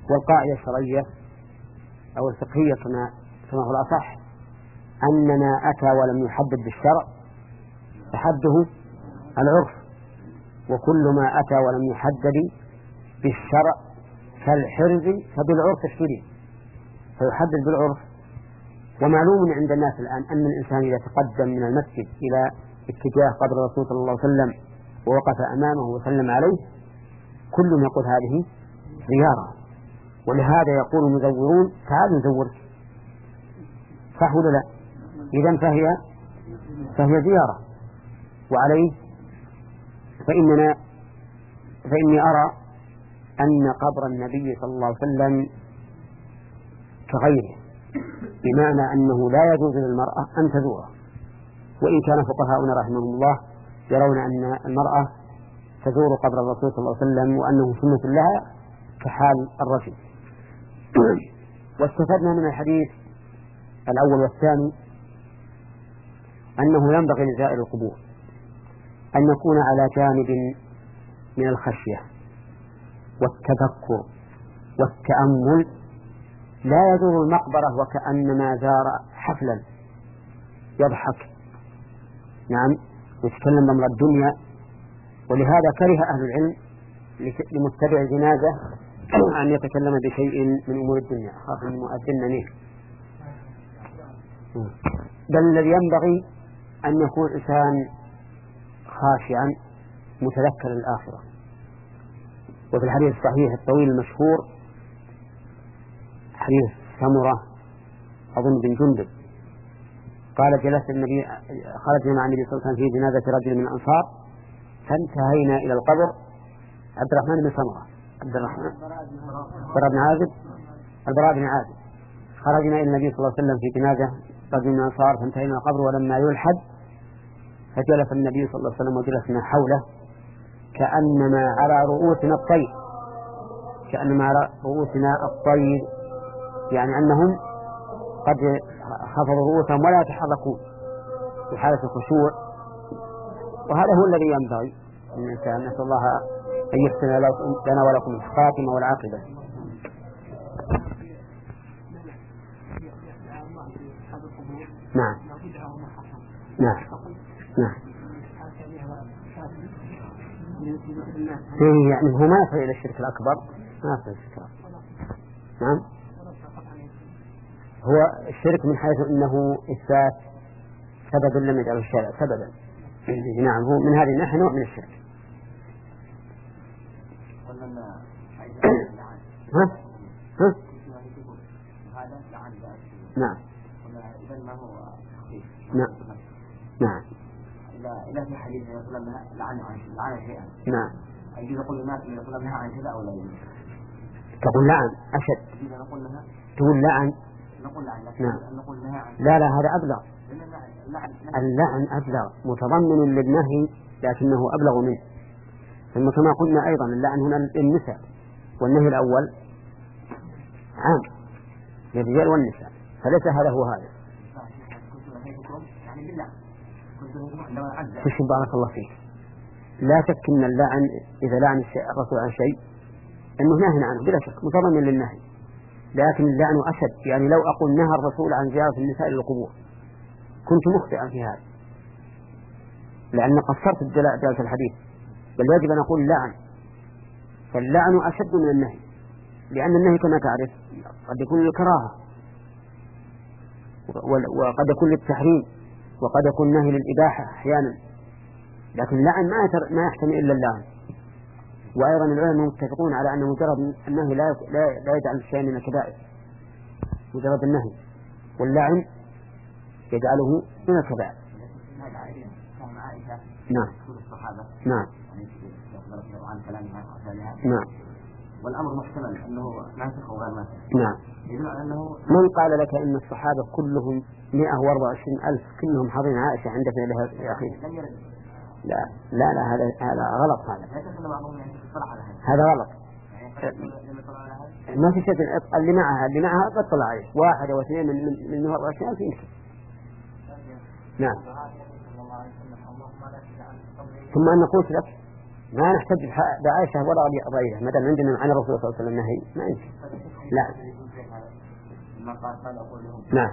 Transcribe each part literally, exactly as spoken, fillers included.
والقاعدة الشرعية أو الفقهية كما كما هو الأصح أن ما أتى ولم يحدد بالشرع فحده العرف، وكل ما أتى ولم يحدد بالشرع كالحرز فبالعرف اشتري فيحدد بالعرف. ومعلوم عند الناس الآن أن الإنسان إذا تقدم من المسجد إلى اتجاه قبر الرسول صلى الله عليه وسلم ووقف أمامه وسلم عليه كل يقول هذه زيارة، ولهذا يقول المزورون تعالوا نزورك، صح ولا لا؟ إذن فهي فهي زيارة. وعليه فإننا فإني أرى أن قبر النبي صلى الله عليه وسلم كغيره، بمعنى أنه لا يجوز للمرأة أن تزوره، وإن كان فقهاؤنا رحمهم الله يرون أن المرأة تزور قبر الرسول صلى الله عليه وسلم وأنه سنة لها كحال الرجل. واستفدنا من الحديث الأول والثاني أنه ينبغي لزائر القبور أن يكون على جانب من الخشية والتذكر والتأمل، لا يزور المقبرة وكأنما زار حفلا يضحك نعم ويتكلم بأمر الدنيا. ولهذا كره أهل العلم لمتبع جنازة أن يتكلم بشيء من أمور الدنيا خاصة المؤذن منه، بل الذي ينبغي أن يكون إنسان خاشعا متذكر الآخرة. وفي الحديث الصحيح الطويل المشهور حديث سمرة أظن بن جندب قال جلس النبي خرجنا مع النبي صلى الله عليه وسلم في جنازة رجل من الأنصار فانتهينا إلى القبر عبد الرحمن بن سمرة عبد الرحمن براء بن عازب البراء بن عازب خرجنا إلى النبي صلى الله عليه وسلم في جنازة رجل من الأنصار فانتهينا إلى القبر ولما يلحد فجلس النبي صلى الله عليه وسلم وجلسنا حوله كأنما على رؤوسنا الطير كأنما على رؤوسنا الطير، يعني أنهم قد خفضوا رؤوسهم ولا يتحركون في حالة الخشوع. وهذا هو الذي ينبغي الإنسان. نسأل الله أن يحسن لنا ولكم الخاتمة والعاقبة. نعم نعم نعم فيه يعني هو ما يصل إلى الشرك الأكبر ما يصل إلى الشرك الأكبر. نعم هو الشرك من حيث أنه إثبات سبب لم يجعله الشارع سببا. نعم هو من هذه الناحية نوع من الشرك. ها؟ ها؟ نعم نعم نعم إذا في حديث يقول أنها لعن لعن شيئا نعم يجوز نقول الناس يقول أنها عن كذا أو لا يجوز؟ تقول لعن أشد إذا نقول لها تقول لعن نقول لعن نعم نقول لها عن لا لا هذا أبلغ. اللعن أبلغ متضمن للنهي لكنه أبلغ منه. ثم كما قلنا أيضا اللعن هنا للنساء والنهي الأول عام للرجال والنساء فليس هذا هو هذا. تشهد بارك الله فيك. لا شك أن اللعن إذا لعن الرسول عن شيء أنه نهي عنه بلا شك متضمن للنهي، لكن اللعن أشد. يعني لو أقول نهى الرسول عن زيارة النساء للقبور كنت مخطئا في هذا لأن قصرت دلالة الحديث، بل يجب أن أقول لعن. فاللعن أشد من النهي لأن النهي كما تعرف قد يكون للكراهة وقد يكون للتحريم وقد يكون نهي للإباحة أحيانا، لكن اللعن ما ما يحتمل إلا اللعن. وأيضا العلماء متفقون على أن مجرد النهي لا لا يجعل الشيء من الكبائر، مجرد النهي واللعن يجعله من الكبائر. نعم نعم نعم والأمر محتمل أنه ناسخ أو غير ناسخ. نعم يدل على أنه من قال لك أن الصحابة كلهم مئة وأربعة وعشرين ألف كلهم حاضرين عائشة عند فعلها يا أخي؟ لا لا لا هذا هذا غلط. هذا هذا غلط. ما في شيء. اللي معها اللي معها قد طلع عليه واحد أو اثنين من من من أربعة وعشرين ألف يمكن. نعم. ثم أن قلت لك ما نحتج بعائشة ولا غيرها ما دام عندنا عن الرسول صلى الله عليه وسلم نهي ما يمكن. لا نعم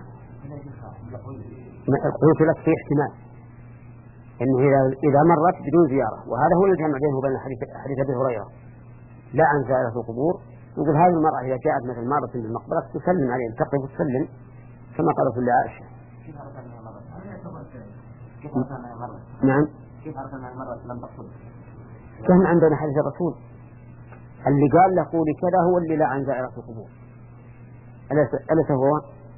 قلت لك في احتمال إنه إذا مرت بدون زيارة، وهذا هو الجمع بينه وبين حديث أبي هريرة لا عن زائرة القبور. يقول هذه المرأة إذا جاءت مثل مارة بالمقبرة تسلم عليه تقف وتسلم كما قالت لعائشة. نعم كم عندنا حديث الرسول اللي قال له قولي كذا هو اللي لا عن زائرة القبور أليس هو؟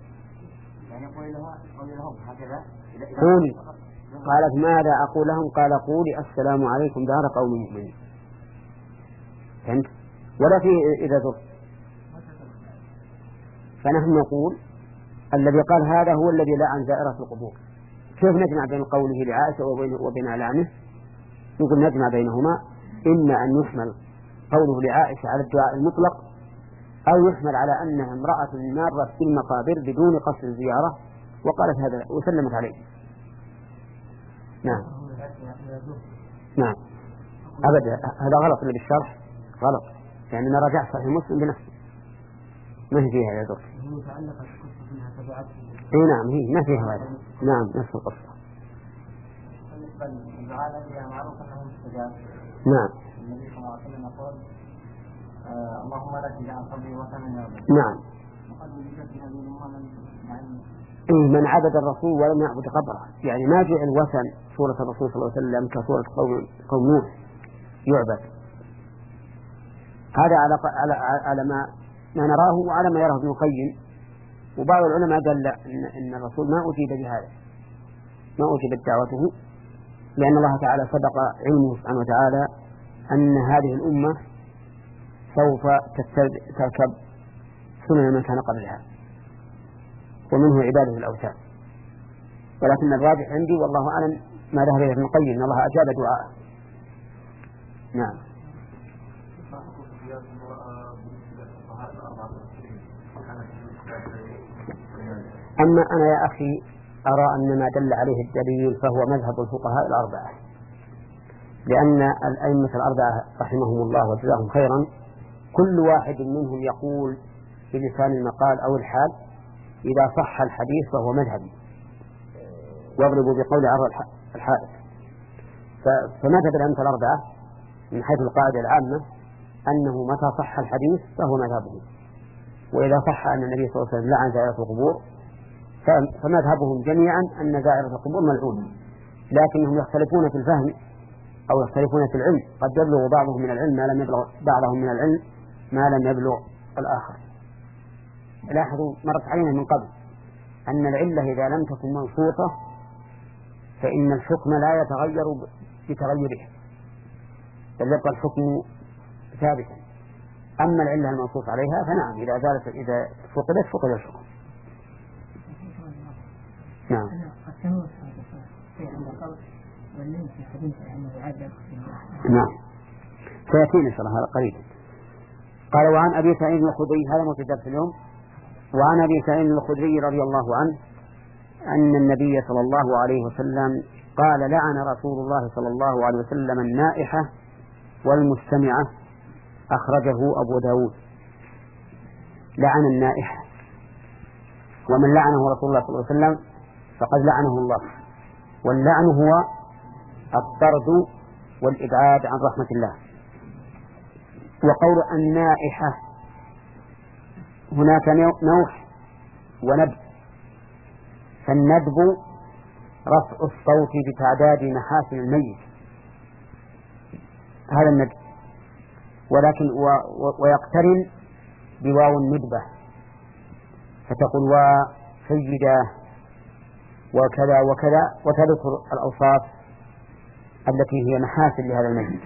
قولي قالت ماذا أقول لهم؟ قال قولي السلام عليكم دار قوم مؤمنين. فهمت؟ ولا فيه إذا زرت. فنحن نقول الذي قال هذا هو الذي لا عن زائرة القبور. كيف نجمع بين قوله لعائشة وبين, وبين إعلانه؟ نقول نجمع بينهما، إما أن يحمل قوله لعائشة على الدعاء المطلق، أو يحمل على أنها امرأة مارت في المقابر بدون قصد الزيارة وقالت هذا وسلمت عليه. نعم نعم أبدا هذا غلط اللي بالشرح غلط، يعني أنا رجعت صحيح مسلم بنفسه ما هي فيها يا دكتور. اي نعم هي ما فيها هذا. نعم نفس القصة. نعم النبي صلى الله عليه وسلم يقول اللهم لا تجعل قبري وثنا يعبد. نعم إيه من عبد الرسول ولم يعبد قبره، يعني ما جعل وثن صورة الرسول صلى الله عليه وسلم كصورة قوم قوم نوح يعبد. هذا على على على ما ما نراه وعلى ما يراه ابن القيم، وبعض العلماء قال لا إن, إن الرسول ما أجيب بهذا، ما أجيبت دعوته، لأن الله تعالى سبق علمه سبحانه وتعالى أن هذه الأمة سوف تركب سنن من كان قبلها ومنه عباده الأوثان. ولكن الراجح عندي والله أعلم ما ذهب إليه ابن القيم أن الله أجاب دعاءه. نعم. أما أنا يا أخي أرى أن ما دل عليه الدليل فهو مذهب الفقهاء الأربعة، لأن الأئمة الأربعة رحمهم الله وجزاهم خيرا كل واحد منهم يقول بلسان المقال أو الحال إذا صح الحديث فهو مذهبي، واضربوا بقول عرض الحائط. فمذهب الأئمة الأربعة من حيث القاعدة العامة أنه متى صح الحديث فهو مذهبه، وإذا صح أن النبي صلى الله عليه وسلم لعن زائرة القبور فمذهبهم جميعا أن زائرة القبور ملعون، لكنهم يختلفون في الفهم أو يختلفون في العلم، قد يبلغ بعضهم من العلم ما لم يبلغ بعضهم من العلم ما لم يبلغ الآخر. لاحظوا مرت علينا من قبل أن العلة إذا لم تكن منصوصة فإن الحكم لا يتغير بتغيره بل يبقى الحكم ثابتا. أما العلة المنصوص عليها فنعم إذا زالت إذا فقدت فقد الحكم. نعم. نعم سيأتينا إن شاء الله هذا قريبا. قال وعن أبي سعيد الخدري، هذا موجود في اليوم، وعن أبي سعيد الخدري رضي الله عنه أن النبي صلى الله عليه وسلم قال لعن رسول الله صلى الله عليه وسلم النائحة والمستمعة، أخرجه أبو داود. لعن النائحة، ومن لعنه رسول الله صلى الله عليه وسلم فقد لعنه الله، واللعن هو الطرد والإبعاد عن رحمة الله. وقول النائحة هناك نوح وندب، فالندب رفع الصوت بتعداد محاسن الميت، هذا الندب، ولكن و و ويقترن بواو الندبة فتقول وسيداه وكذا وكذا وتذكر الأوصاف التي هي محاسن لهذا الميت.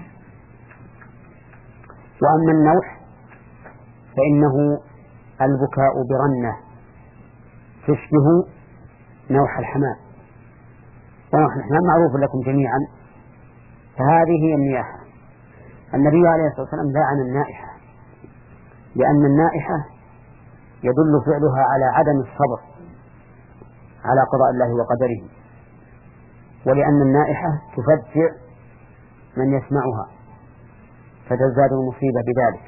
وأما النوح فإنه البكاء برنة تشبه نوح الحمام، ونوح الحمام معروف لكم جميعا، فهذه هي النياحة. النبي عليه الصلاة والسلام لعن النائحة، لأن النائحة يدل فعلها على عدم الصبر على قضاء الله وقدره، ولأن النائحة تفجع من يسمعها فتزداد المصيبة بذلك.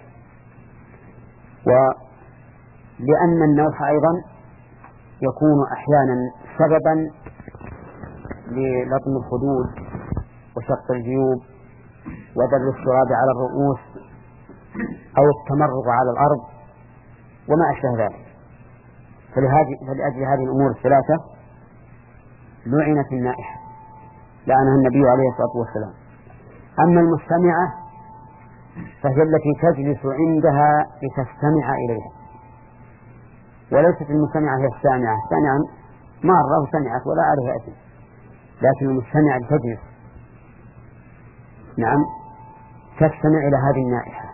ولأن النوح أيضا يكون أحيانا سببا للطم الخدود وشق الجيوب ودر الشراب على الرؤوس أو التمرغ على الأرض وما أشبه ذلك. فلأجل هذه الأمور الثلاثة لعنت النائحة، لعنها النبي عليه الصلاة والسلام. أما المستمعة فهي التي تجلس عندها لتستمع إليها، وليست المستمعة هي السامعة. السامعة مرة وسمعت ولا عليها أثم، لكن المستمعة تجلس نعم تستمع إلى هذه النائحة،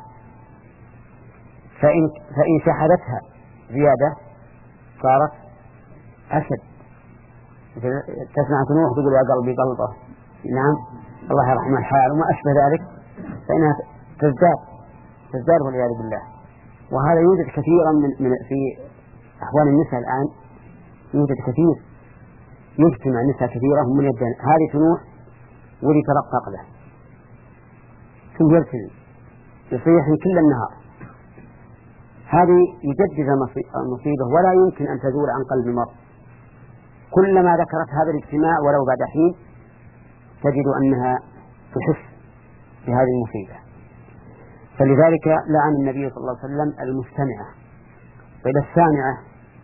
فإن, فإن شحذتها زيادة صارت أشد. تسمع تنوح تقول يا قلبي قلبه نعم الله يرحم الحال وما أشبه ذلك، فإنها تزداد تزداد والعياذ بالله. وهذا يوجد كثيرا من, من في أحوال النساء الآن، يوجد كثير يجتمع النساء كثيرة من يدين هذه تنوح ولي ترقق له ثم يرتل يصيح كل النهار. هذه يجدد المصيبة ولا يمكن أن تزول عن قلب المرء. كلما ذكرت هذا الاجتماع ولو بعد حين تجد أنها تحس بهذه المصيبة. فلذلك لعن النبي صلى الله عليه وسلم المستمعة. فإذا السامعة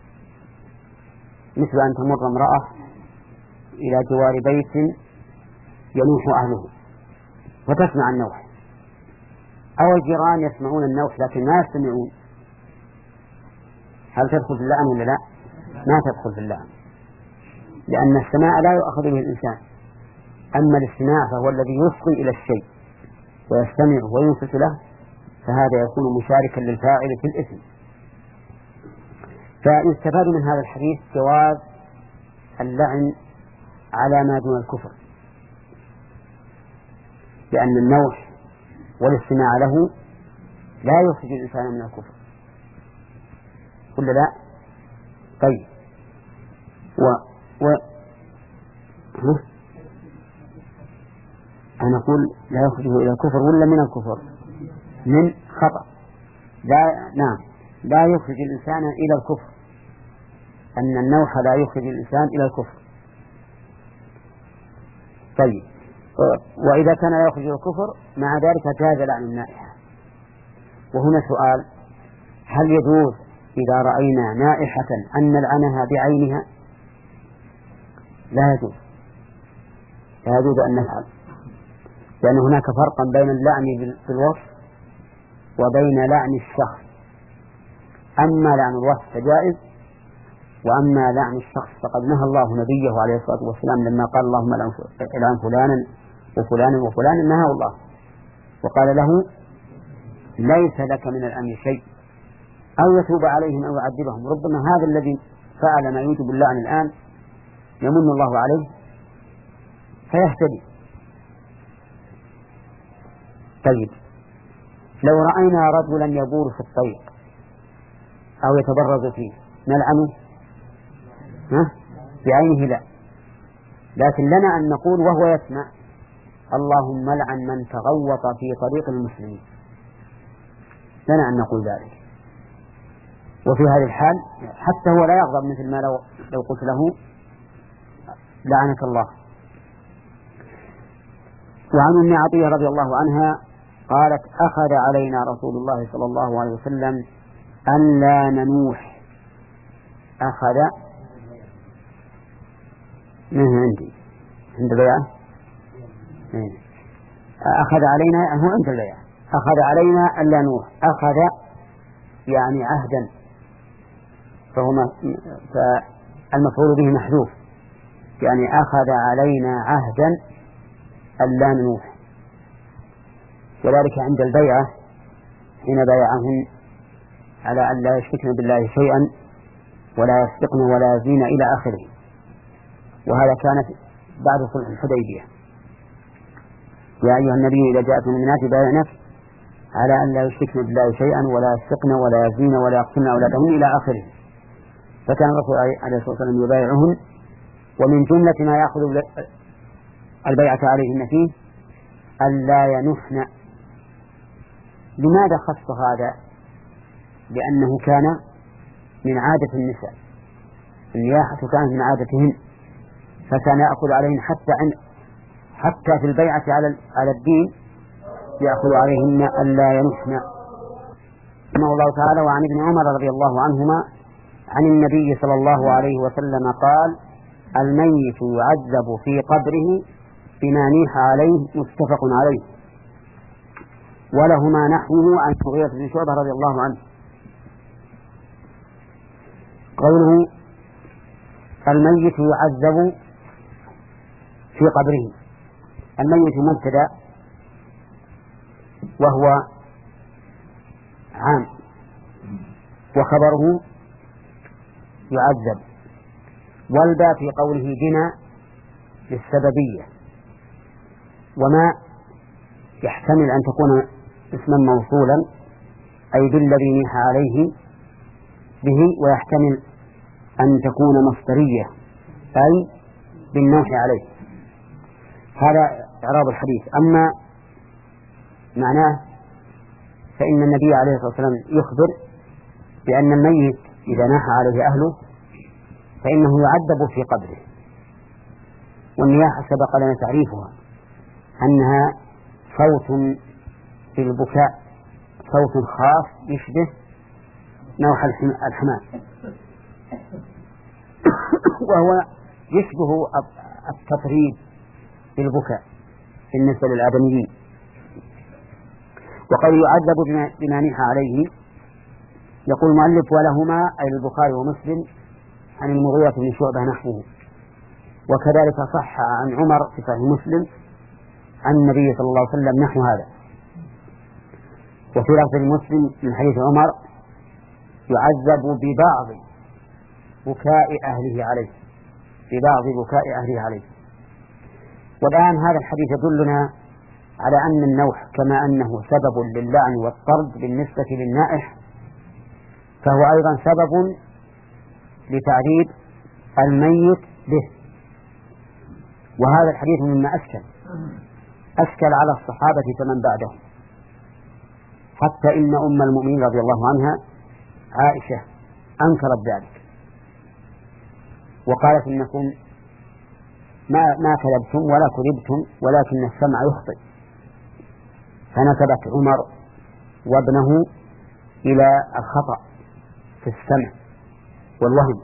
مثل أن تمر امرأة إلى جوار بيت ينوح أهله وتسمع النوح، أو الجيران يسمعون النوح لكن ما يستمعون، هل تدخل في اللعن ولا لا؟ ما تدخل في اللعن، لأن السماع لا يؤخذ به الإنسان. أما الاستماع فهو الذي يصغي إلى الشيء ويستمع وينصت له، فهذا يكون مشاركا للفاعل في الإثم. فيستفاد من هذا الحديث جواز اللعن على ما دون الكفر، لأن النوح والاستماع له لا يخرج الإنسان من الكفر، ولا لا؟ طيب و, و... أنا أقول لا يخرجه إلى الكفر ولا من الكفر؟ من خطأ. لا نعم لا يخرج الإنسان إلى الكفر، أن النوح لا يخرج الإنسان إلى الكفر. طيب وإذا كان لا يخرج إلى الكفر مع ذلك جاز لعن النائحة. وهنا سؤال: هل يجوز إذا رأينا نائحة أن نلعنها بعينها؟ لا يجوز، لا يجوز أن نفعل، لأن هناك فرقا بين اللعن بالوصف وبين لعن الشخص. أما لعن الوصف فجائز، وأما لعن الشخص فقد نهى الله نبيه عليه الصلاة والسلام لما قال اللهم العن فلانا وفلانا وفلانا، نهى الله وقال له ليس لك من الأمر شيء، أو يتوب عليهم أو يعذبهم. ربما هذا الذي فعل ما يوجب اللعن الآن يمن الله عليه فيهتدي. طيب لو رأينا رجلا يبول في الطريق أو يتبرز فيه نلعنه؟ ها؟ بعينه لا، لكن لنا أن نقول وهو يسمع اللهم لعن من تغوط في طريق المسلمين، لنا أن نقول ذلك. وفي هذه الحال حتى هو لا يغضب، مثل ما لو, لو قلت له لعنك الله. وعن أم عطية رضي الله عنها قالت أخذ علينا رسول الله صلى الله عليه وسلم أن لا ننوح. أخذ من عندي عند البيعة، أخذ علينا هو عند البيعة، أخذ علينا أن لا نوح. أخذ يعني عهدا، فهما فالمفعول به محذوف، يعني أخذ علينا عهدا أن لا ننوح. وذلك عند البيعة حين بايعهم على أن لا يشركن بالله شيئا ولا يسرقن ولا يزين إلى آخره. وهذا كانت بعد صلح الحديبية: يا أيها النبي إذا جاءكم المؤمنات بايعنك على أن لا يشركن بالله شيئا ولا يسرقن ولا يزين ولا يقتلن أولادهن إلى آخره. فكان الرسول عليه الصلاة والسلام يبايعهن، ومن جملة ما يأخذ البيعة عليهن فيه أن لا ينحن لماذا خص هذا؟ لأنه كان من عادة النساء، النياحة كانت من عادتهن، فكان يأخذ عليهن حتى عن حتى في البيعة على على الدين يأخذ عليهن ألا ينحن. رحمه الله تعالى. وعن ابن عمر رضي الله عنهما عن النبي صلى الله عليه وسلم قال: الميت يعذب في قبره بما نيح عليه، متفق عليه. ولهما نحوه عن المغيرة بن شعبة رضي الله عنه. قوله الميت يعذب في قبره، الميت مبتدأ وهو عام، وخبره يعذب، والباء في قوله بنا للسببية، وما يحتمل أن تكون اسما موصولا أي بالذي نيح عليه به، ويحتمل أن تكون مصدرية أي بالنوح عليه. هذا إعراب الحديث. أما معناه فإن النبي عليه الصلاة والسلام يخبر بأن الميت إذا ناح عليه أهله فإنه يعذب في قبره. والنياحة سبق لنا تعريفها أنها صوت في البكاء، صوت خاص يشبه نوح الحمام، وهو يشبه التطريب في البكاء بالنسبة للآدميين. وقد يعذب بما نيح عليه. يقول المؤلف: ولهما أي البخاري ومسلم عن المغيرة بن شعبة نحوه. وكذلك صح عن عمر في صحيح مسلم عن النبي صلى الله عليه وسلم نحو هذا. وفي لفظ مسلم من حديث عمر: يعذب ببعض بكاء أهله عليه، ببعض بكاء أهله عليه. والآن هذا الحديث يدلنا على أن النوح كما أنه سبب للعن والطرد بالنسبة للنائح، فهو أيضا سبب لتعذيب الميت به. وهذا الحديث مما أشكل أشكل على الصحابة فمن بعدهم، حتى إن أم المؤمنين رضي الله عنها عائشة أنكرت ذلك وقالت: إنكم ما ما كذبتم ولا كذبتم ولكن السمع يخطئ. فنسبت عمر وابنه إلى الخطأ في السمع والوهم،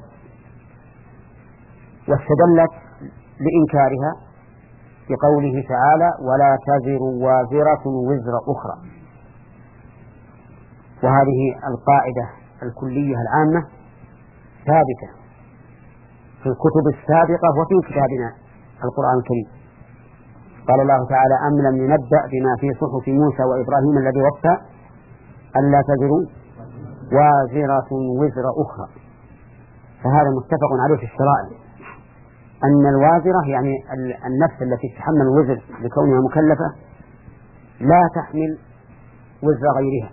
واستدلت لإنكارها بقوله تعالى: ولا تزر وازرة وزر أخرى. وهذه القاعدة الكلية العامة ثابتة في الكتب السابقة وفي كتابنا القرآن الكريم. قال الله تعالى: أم لم ينبأ بما في صحف موسى وإبراهيم الذي وفى ألا تزر وازرة وزر أخرى. فهذا متفق عليه في الشرائع أن الوازرة يعني النفس التي تتحمل الوزر لكونها مكلفة لا تحمل وزر غيرها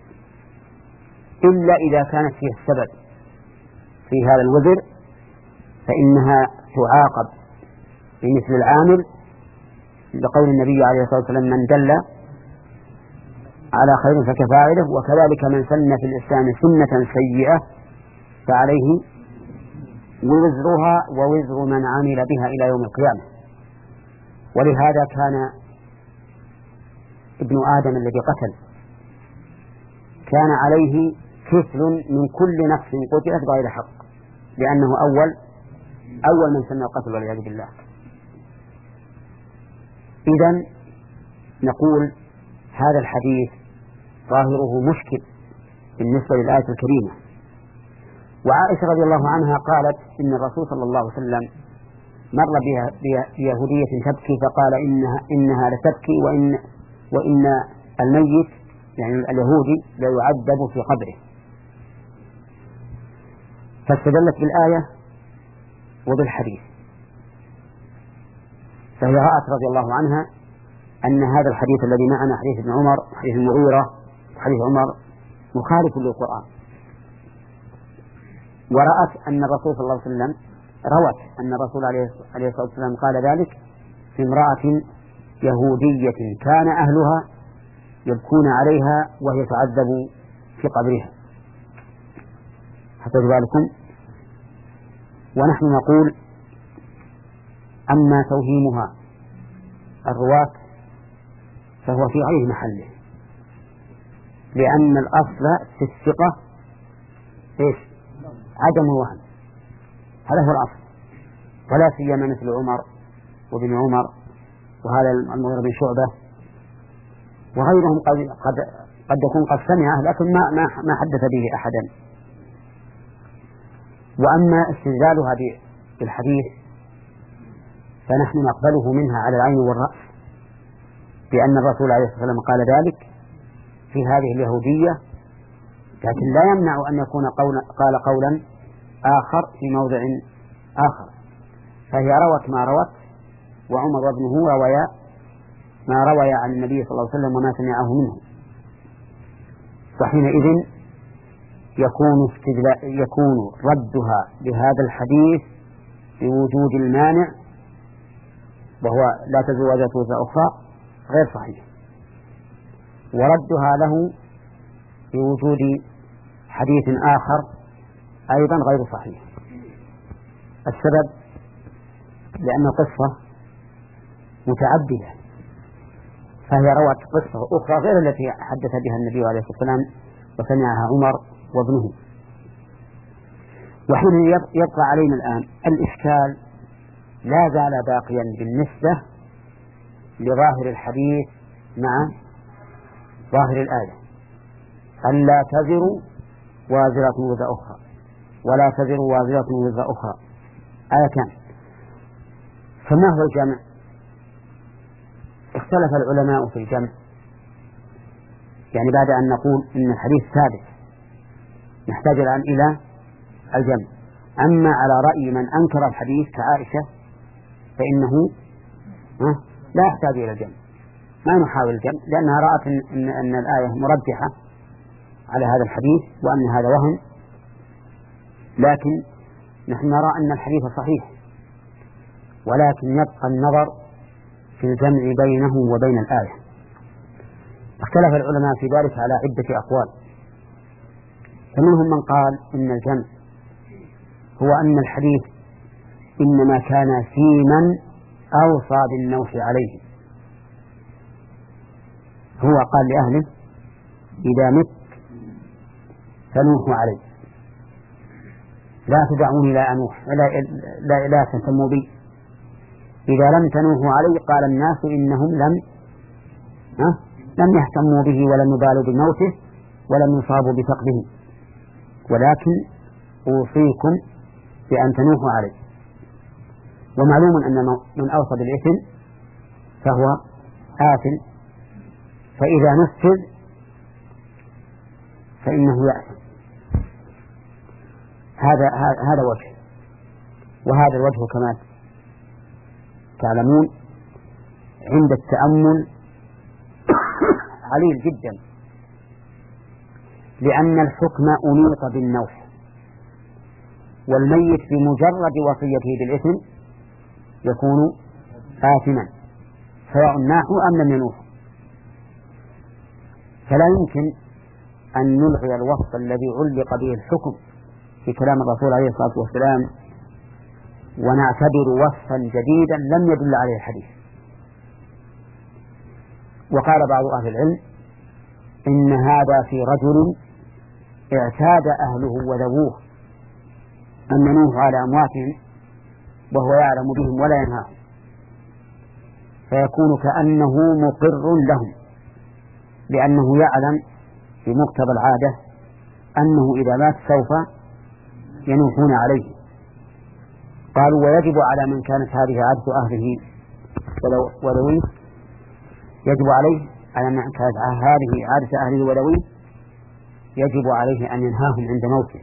إلا إذا كانت فيها السبب في هذا الوزر، فإنها تعاقب بمثل العامل، لقول النبي عليه الصلاة والسلام: من دل على خير فكفاعله. وكذلك من سن في الإسلام سنة سيئة فعليه وزرها ووزر من عمل بها إلى يوم القيامة. ولهذا كان ابن آدم الذي قتل كان عليه كفل من كل نفس قتلت بغير حق، لأنه أول أول من سن القتل والعياذ بالله. إذن نقول هذا الحديث ظاهره مشكل بالنسبة للآية الكريمة. وعائشة رضي الله عنها قالت: إن الرسول صلى الله عليه وسلم مر بيهودية تبكي فقال: إنها, إنها لتبكي وإن, وإن الميت يعني اليهودي لا يعذب في قبره. فاستدلت بالآية وبالحديث، فهي رأت رضي الله عنها أن هذا الحديث الذي معنا حديث ابن عمر حديث المغيرة حديث عمر مخالف للقرآن، ورأت أن الرسول صلى الله عليه وسلم روت أن الرسول عليه الصلاة والسلام قال ذلك في امرأة يهودية كان أهلها يبكون عليها وهي تعذب في قبرها حتى ذلكم. ونحن نقول أما توهيمها الرواة فهو في غير محله، لأن الأصل في الثقة إيش؟ عدم الوهم، هذا هو الأصل. ولا سيما مثل عمر وابن عمر وهذا المغيرة بن شعبة وغيرهم قد, قد, قد يكون قد سمعه لكن ما, ما, ما حدث به أحدا. وأما استدلالها بالحديث فنحن نقبله منها على العين والرأس، لأن الرسول عليه الصلاة والسلام قال ذلك في هذه اليهودية، لكن لا يمنع أن يكون قول قال قولا آخر في موضع آخر. فهي روت ما روت، وعمر وابنه رويا ما روي عن النبي صلى الله عليه وسلم وما سمعه منه. وحينئذ يكون يكون ردها لهذا الحديث بوجود المانع وهو لا تزر وازرة وزر أخرى غير صحيح، وردها له بوجود حديث آخر أيضا غير صحيح. السبب لأن القصة متعددة، فهي روت قصة أخرى غير التي حدث بها النبي عليه الصلاة والسلام وسمعها عمر وابنه. وحين يبقى علينا الآن الإشكال لا زال باقيا بالنسبة لظاهر الحديث مع ظاهر الآية، أن لا تزر وازرة وزر أخرى ولا تزر وازرة وزر أخرى آيتان. فما هو الجمع؟ اختلف العلماء في الجمع، يعني بعد أن نقول إن الحديث ثابت نحتاج الآن إلى الجمع. أما على رأي من أنكر الحديث كعائشة فإنه لا يحتاج إلى الجمع، ما نحاول الجمع، لأنها رأت إن, أن الآية مرجحة على هذا الحديث وأن هذا وهم، لكن نحن نرى أن الحديث صحيح، ولكن يبقى النظر في الجمع بينه وبين الآية. اختلف العلماء في ذلك على عدة أقوال، فمنهم من قال إن الجمع هو أن الحديث إنما كان في من أوصى بالنوح عليه، هو قال لأهله إذا مت فنوحوا عليه، لا تدعوني لا أنوح لا, لا, لا تهتموا بي، إذا لم تنوحوا عليه قال الناس إنهم لم أه؟ لم يهتموا به ولم يبالوا بموته ولم يصابوا بفقده، ولكن أوصيكم بأن تنوحوا عليه. ومعلوم أن من أوصى بالإثم فهو آثم، فإذا نفذ فإنه يأثم. هذا هذا وجه، وهذا الوجه كما تعلمون عند التأمل عليل جدا، لأن الحكم أنيط بالنوح، والميت بمجرد وصيته بالإثم يكون آثما سواء ناحوا أم لم ينوحوا. فلا يمكن أن نلغي الوصف الذي علق به الحكم في كلام الرسول عليه الصلاة والسلام ونعتبر وصفا جديدا لم يدل عليه الحديث. وقال بعض أهل العلم إن هذا في رجل اعتاد أهله وذووه أن ينوح على أمواتهم وهو يعلم بهم ولا ينهاهم، فيكون كأنه مقر لهم، لأنه يعلم بمقتضى العادة أنه إذا مات سوف ينوحون عليه. قالوا ويجب على من كانت هذه عادة أهله وذويه، يجب عليه على من كانت هذه عادة أهله وذويه يجب عليه أن ينهاهم عند موته،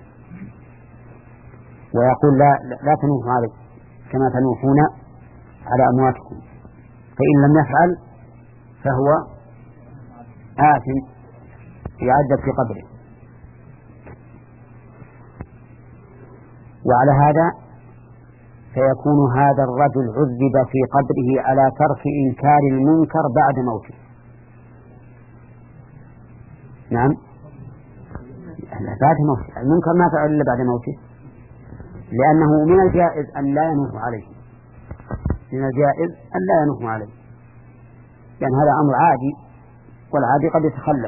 ويقول لا, لا تنوحوا عليه كما تنوحون على أمواتكم، فإن لم يفعل فهو آثم يعذب في قبره. وعلى هذا فيكون هذا الرجل عذب في قبره على ترك إنكار المنكر بعد موته، نعم بعد موته. المنكر ما فعل إلا بعد موته، لأنه من الجائز أن لا ينوح عليه، من الجائز أن لا ينوح عليه، لأن هذا أمر عادي، والعادي قد يتخلف،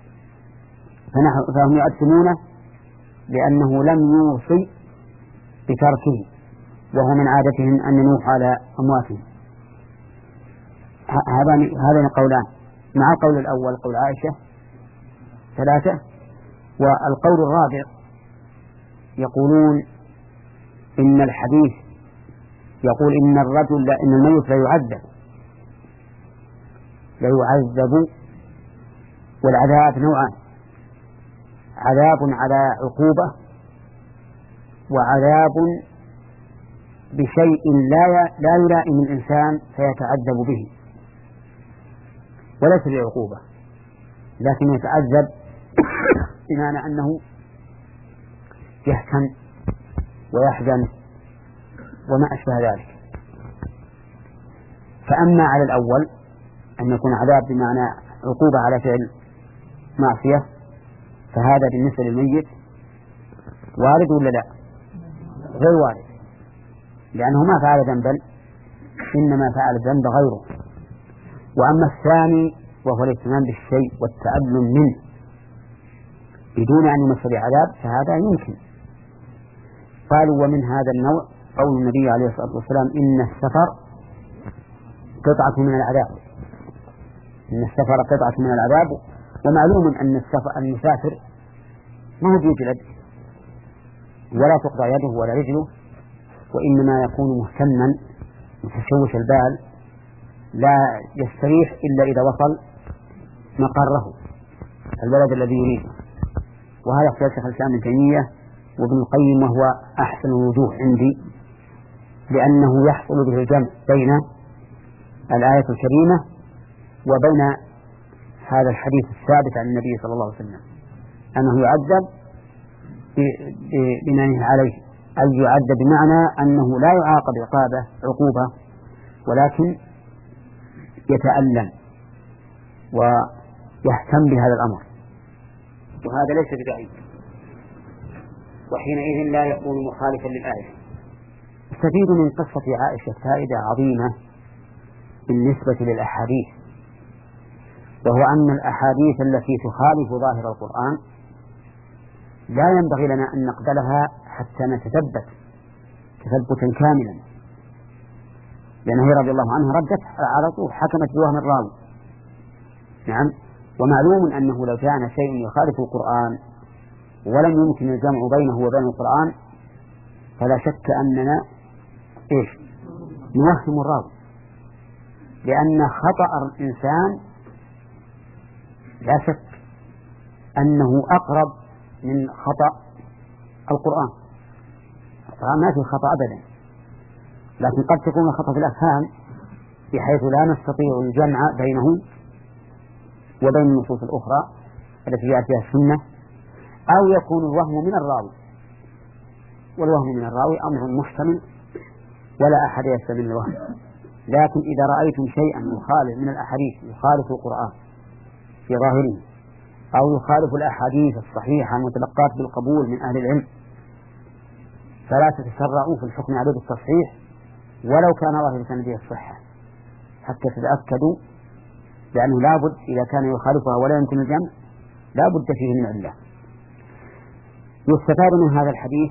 فهم يؤثمونه لأنه لم يوصي بتركه، وهو من عادتهم أن ينوح على أمواتهم. هذان قولان، مع القول الأول قول عائشة ثلاثة، والقول الرابع يقولون إن الحديث يقول إن الرجل لا إن الميت لا يعذب لا يعذب والعذاب نوعان: عذاب على عقوبة، وعذاب بشيء لا لا يلائم الإنسان فيتعذب به، وليس بعقوبة لكن يتعذب بمعنى أنه يحزن ويحزن وما أشبه ذلك. فأما على الأول أن يكون عذاب بمعنى عقوبة على فعل معصية، فهذا بالنسبة للميت وارد ولا لا؟ غير وارد، لأنه ما فعل ذنبا، إنما فعل الذنب غيره. وأما الثاني وهو الاهتمام بالشيء والتألم منه بدون أن يمس بعذاب، فهذا يمكن. قالوا ومن هذا النوع قول النبي عليه الصلاة والسلام إن السفر قطعة من العذاب، إن السفر قطعة من العذاب. ومعلوم أن السفر المسافر ما هو يجلد ولا تقطع يده ولا رجله، وإنما يكون مهتما متشوش البال، لا يستريح إلا إذا وصل مقره البلد الذي يريده. وهذا اختيار شيخ الإسلام ابن تيمية وابن القيم، وهو أحسن الوجوه عندي، لأنه يحصل به الجمع بين الآية الكريمة وبين هذا الحديث الثابت عن النبي صلى الله عليه وسلم أنه يعذب بما نهي عليه، أي يعذب بمعنى أنه لا يعاقب عقابه عقوبة، ولكن يتألم ويهتم بهذا الأمر، وهذا ليس ببعيد، وحينئذ لا يكون مخالفا للآية. استفيد من قصة عائشة فائدة عظيمة بالنسبة للأحاديث، وهو أن الأحاديث التي تخالف ظاهر القرآن لا ينبغي لنا أن نقبلها حتى نتثبت تثبتا كاملا، لأنه رضي الله عنها ردت على طول، حكمت بوهم الراوي. نعم. ومعلوم أنه لو كان شيء يخالف القرآن ولم يمكن الجمع بينه وبين القرآن فلا شك أننا إيش نوهم الراوي، لأن خطأ الإنسان لا شك أنه أقرب من خطأ القرآن. القرآن ما فيه خطأ أبدا، لكن قد تكون الخطأ في الأفهام بحيث لا نستطيع الجمع بينه وبين النصوص الأخرى التي جاءت فيها السنة، أو يكون الوهم من الراوي، والوهم من الراوي أمر محتمل ولا أحد يستمل الوهم. لكن إذا رأيتم شيئا يخالف من الأحاديث يخالف القرآن في ظاهره، أو يخالف الأحاديث الصحيحة المتلقات بالقبول من أهل العلم، فلا تتسرعوا في الحكم عليه بالتصحيح ولو كان ظاهر سنده الصحة، حتى تتأكدوا، لأنه لابد إذا كان يخالفها ولا يمكن الجمع لابد فيه من علة. يستفاد من هذا الحديث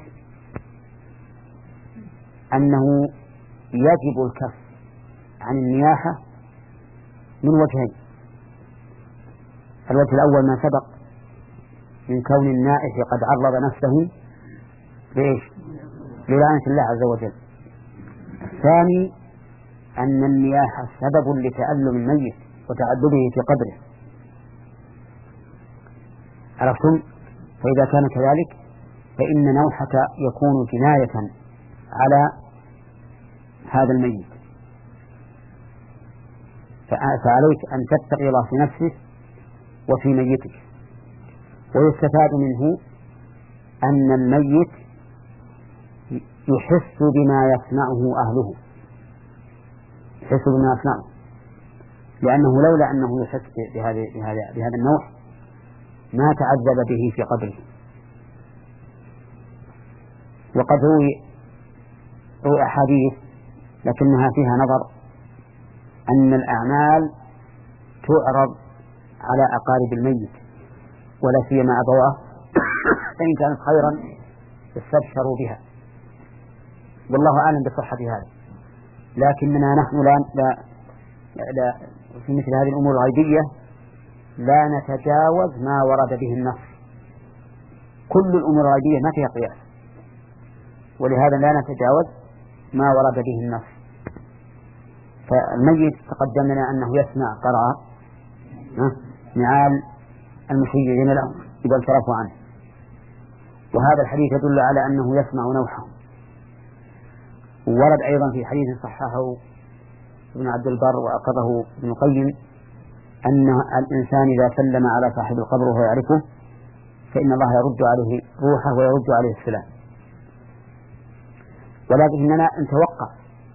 أنه يجب الكف عن النياحة من وجهين: الوجه الأول ما سبق من كون النائح قد عرض نفسه لإيش؟ للعنة الله عز وجل. الثاني أن النياحة سبب لتألم الميت وتعذبه في قبره. عرفتم؟ فإذا كان كذلك فإن نوحك يكون جناية على هذا الميت، فعليك أن تتقي الله في نفسك وفي ميتك. ويستفاد منه أن الميت يحس بما يصنعه أهله، يحس بما يصنعه، لأنه لولا أنه يحس بهذا بهذا بهذا النوع ما تعذب به في قبره. وقد روي روي أحاديث لكنها فيها نظر، أن الأعمال تعرض على أقارب الميت ولا سيما أبواه، فإن كانت خيرا استبشروا بها، والله أعلم بصحة هذا. لكننا نحن لا, لا, لا في مثل هذه الأمور الغيبية لا نتجاوز ما ورد به النص. كل الأمور الغيبية ما فيها قياس، ولهذا لا نتجاوز ما ورد به النص. فالميت تقدم لنا أنه يسمع قرع نعال المشيعين له إذا انصرفوا عنه، وهذا الحديث يدل على أنه يسمع نوحه. ورد أيضا في حديث صححه ابن عبد البر وأقره ابن القيم أن الإنسان إذا سلم على صاحب القبر وهو يعرفه فإن الله يرد عليه روحه ويرد عليه السلام. ولكننا نتوقف،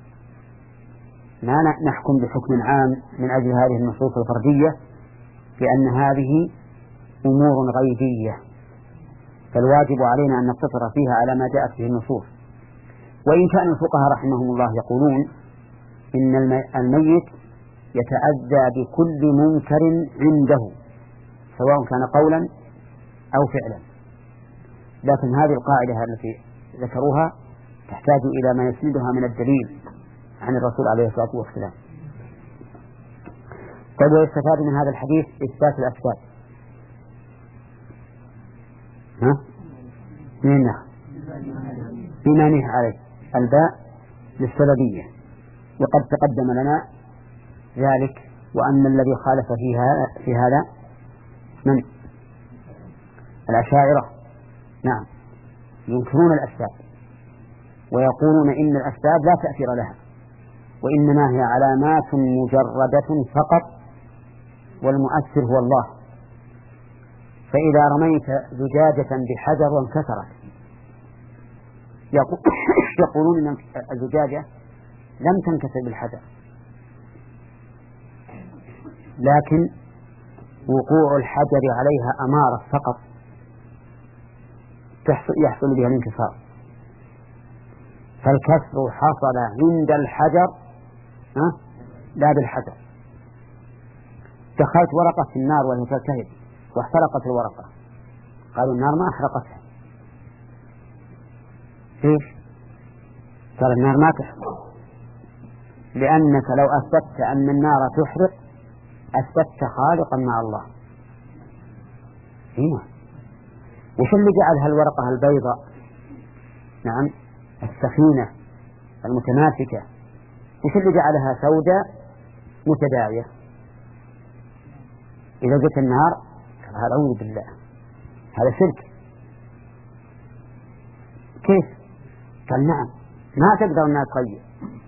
ما نحكم بحكم عام من أجل هذه النصوص الفردية، لأن هذه أمور غيبية، فالواجب علينا أن نقتصر فيها على ما جاءت به النصوص. وإن كان الفقهاء رحمهم الله يقولون إن الميت يتأذى بكل منكر عنده سواء كان قولا أو فعلا، لكن هذه القاعدة التي ذكروها تحتاج إلى ما يسندها من الدليل عن الرسول عليه الصلاة والسلام. قد يستفاد من هذا الحديث إثبات الأسباب. ها؟ من بما نهى عليه الباء للسببية، وقد تقدم لنا ذلك، وأن الذي خالف فيها في هذا من الأشاعرة. نعم، ينكرون الأسباب ويقولون إن الأسباب لا تأثير لها، وإنما هي علامات مجردة فقط، والمؤثر هو الله. فإذا رميت زجاجة بحجر وانكسرت يقولون إن الزجاجة لم تنكسر بالحجر، لكن وقوع الحجر عليها أمارة فقط يحصل بها الانكسار. فالكسر حصل عند الحجر لا بالحجر. دخلت ورقة في النار وهي تلتهب واحترقت الورقة، قالوا النار ما أحرقتها. ليش؟ قال النار ما تحرق، لأنك لو أثبت أن النار تحرق أثبت خالقا مع الله. هنا وش اللي جعلها الورقة البيضاء نعم السخينة المتماسكة، وش اللي جعلها سوداء متداعية؟ إذا جت النار هذا أعوذ بالله، هذا شرك. كيف؟ قال نعم، ما تقدر الناس تغير.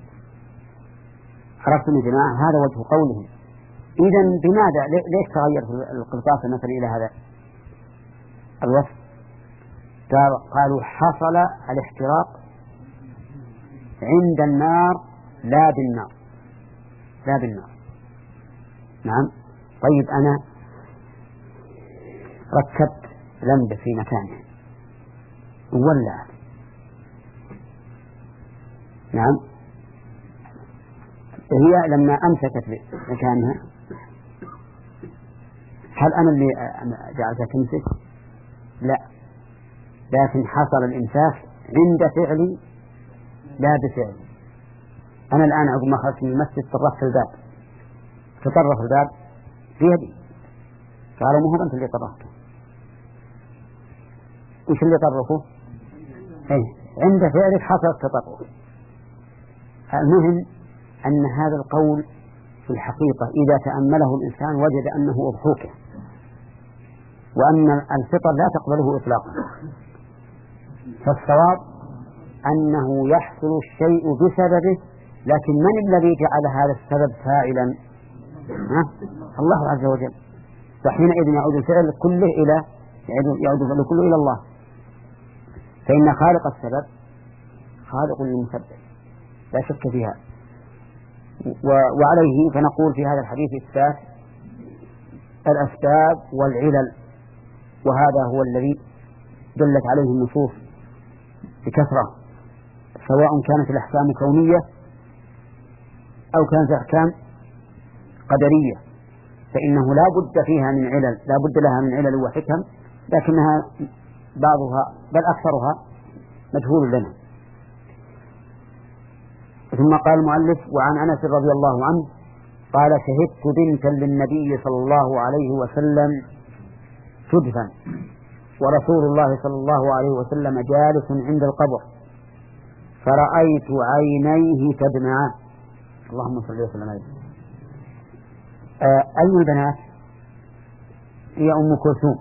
عرفتم يا جماعة؟ هذا وجه قولهم. إذن بماذا ليش تغير القرطاس مثلا إلى هذا الوصف؟ قالوا حصل الاحتراق عند النار لا بالنار، لا بالنار. نعم. طيب أنا ركبت لمبة في مكانها وولعت، نعم، هي لما أمسكت مكانها هل أنا اللي جعلتها تمسك؟ لا، لكن حصل الإمساك عند فعلي لا بفعلي. أنا الآن عقب ما خرجت من المسجد طرفت الباب، تطرف الباب في يدي، قالوا مو هو أنت اللي طرفته. وش اللي طرفه؟ إيه؟ عند فعلك حصل التطرف. المهم أن هذا القول في الحقيقة إذا تأمله الإنسان وجد أنه أضحوكه، وأن الفطر لا تقبله إطلاقا. فالصواب أنه يحصل الشيء بسببه، لكن من الذي جعل هذا السبب فاعلا؟ ها؟ الله عز وجل. فحينئذ يعود الفعل كله إلى يعود الفعل كله إلى الله، فإن خالق السبب خالق للمسبب لا شك فيها. وعليه فنقول في هذا الحديث إثبات الأسباب والعلل وهذا هو الذي دلت عليه النصوص بكثرة، سواء كانت الأحكام كونية أو كانت أحكام قدرية، فإنه لا بد فيها من علل، لا بد لها من علل وحكم، لكنها بعضها بل أكثرها مجهول لنا. ثم قال المؤلف: وعن أنس رضي الله عنه قال: شهدت بنتا للنبي صلى الله عليه وسلم تدفن ورسول الله صلى الله عليه وسلم جالس عند القبر، فرأيت عينيه تدمعان. اللهم صل وسلم عليه. أي البنات؟ هي أم كلثوم،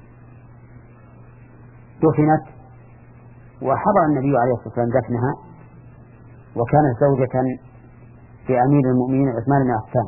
دفنت وحضر النبي عليه الصلاة والسلام دفنها، وكانت زوجة لأمير المؤمنين عثمان بن عفان،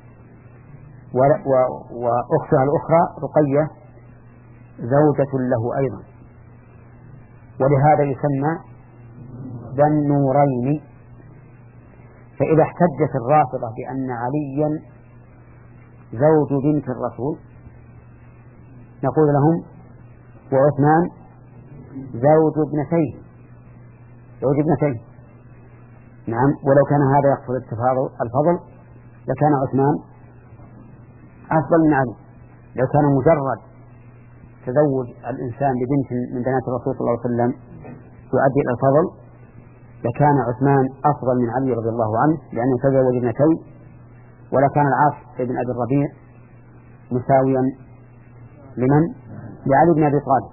وأختها الأخرى رقية زوجة له أيضا، ولهذا يسمى ذا النورين. فإذا احتجت الرافضة بأن عليا زوج بنت الرسول نقول لهم: وعثمان زوج ابنتين، زوج ابنتين. نعم، ولو كان هذا يقصد التفاضل الفضل لكان عثمان أفضل من علي. لو كان مجرد تزوج الإنسان ببنت من بنات الرسول صلى الله عليه وسلم يؤدي إلى الفضل لكان عثمان أفضل من علي رضي الله عنه، لأنه تزوج ابنتين، ولكان العاص بن أبي الربيع مساويا لمن؟ لعلي بن أبي طالب.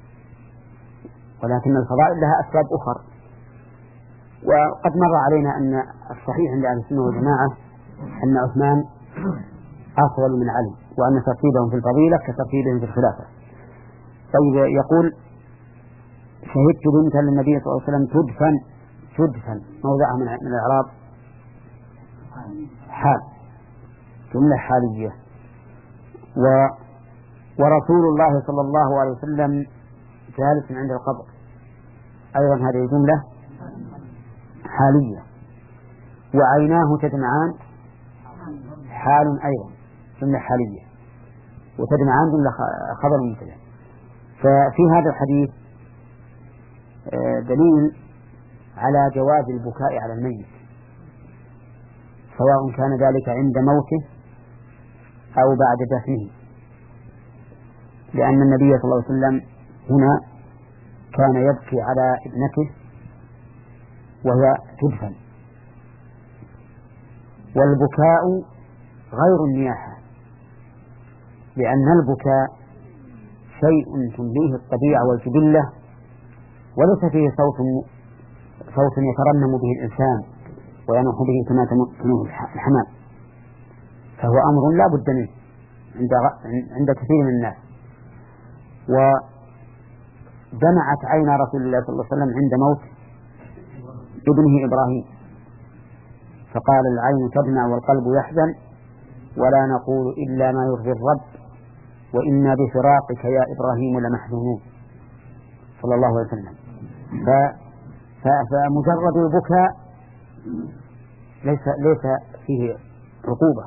ولكن الفضائل لها أسباب أخرى، وقد مر علينا أن الصحيح عند أهل السنة والجماعة أن عثمان أفضل من علي، وأن ترتيبهم في الفضيلة كترتيبهم في الخلافة. طيب، يقول: شهدت بنتا للنبي صلى الله عليه وسلم تدفن، تدفن موضعها من الإعراب حال، جملة حالية. و ورسول الله صلى الله عليه وسلم جالس عند القبر، أيضا هذه جملة حالية. وعيناه تدمعان، حال أيضا جملة حالية، وتدمعان جملة خبر مبتدأ. ففي هذا الحديث دليل على جواز البكاء على الميت، سواء كان ذلك عند موته أو بعد دفنه، لأن النبي صلى الله عليه وسلم هنا كان يبكي على ابنته وهي تدفن. والبكاء غير النياحة، لأن البكاء شيء تنبيه الطبيعة والجبلة، وليس فيه صوت صوت يترنم به الإنسان وينوح به كما تنوح الحمام، فهو أمر لا بد منه عند عند كثير من الناس. ودمعت عين رسول الله صلى الله عليه وسلم عند موت ابنه إبراهيم، فقال: العين تدمع والقلب يحزن، ولا نقول إلا ما يرضي الرب، وإنا بفراقك يا إبراهيم لمحزونون، صلى الله عليه وسلم. فمجرد البكاء ليس ليس فيه عقوبة.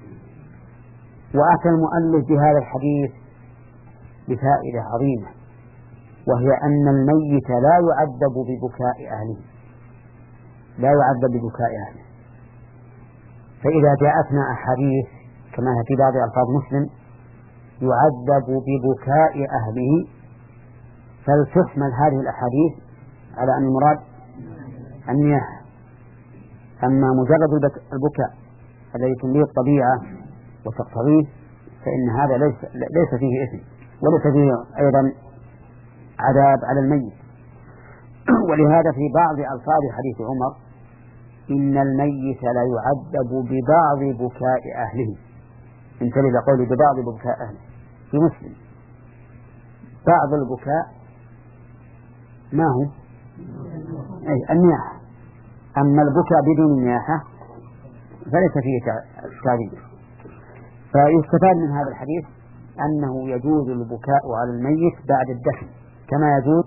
وأتى المؤلف بهذا الحديث بفائدة عظيمة، وهي أن الميت لا يعذب ببكاء أهله، لا يعذب ببكاء أهله. فإذا جاءتنا أحاديث كما في بعض ألفاظ مسلم يعذب ببكاء أهله، فلتحمل هذه الأحاديث على أن المراد النياحة. أما مجرد البكاء الذي تنبيه الطبيعة وتقتضيه فإن هذا ليس ليس فيه إثم، وليس فيه أيضا عذاب على الميت. ولهذا في بعض ألفاظ حديث عمر: إن الميت لا يعذب ببعض بكاء أهله، انتبه إلى قولي ببعض بكاء أهله. في مسلم بعض البكاء ما هو؟ أي النياحة. أما البكاء بدون النياحة فليس فيه تعذيب. فيستفاد من هذا الحديث أنه يجوز البكاء على الميت بعد الدفن كما يجوز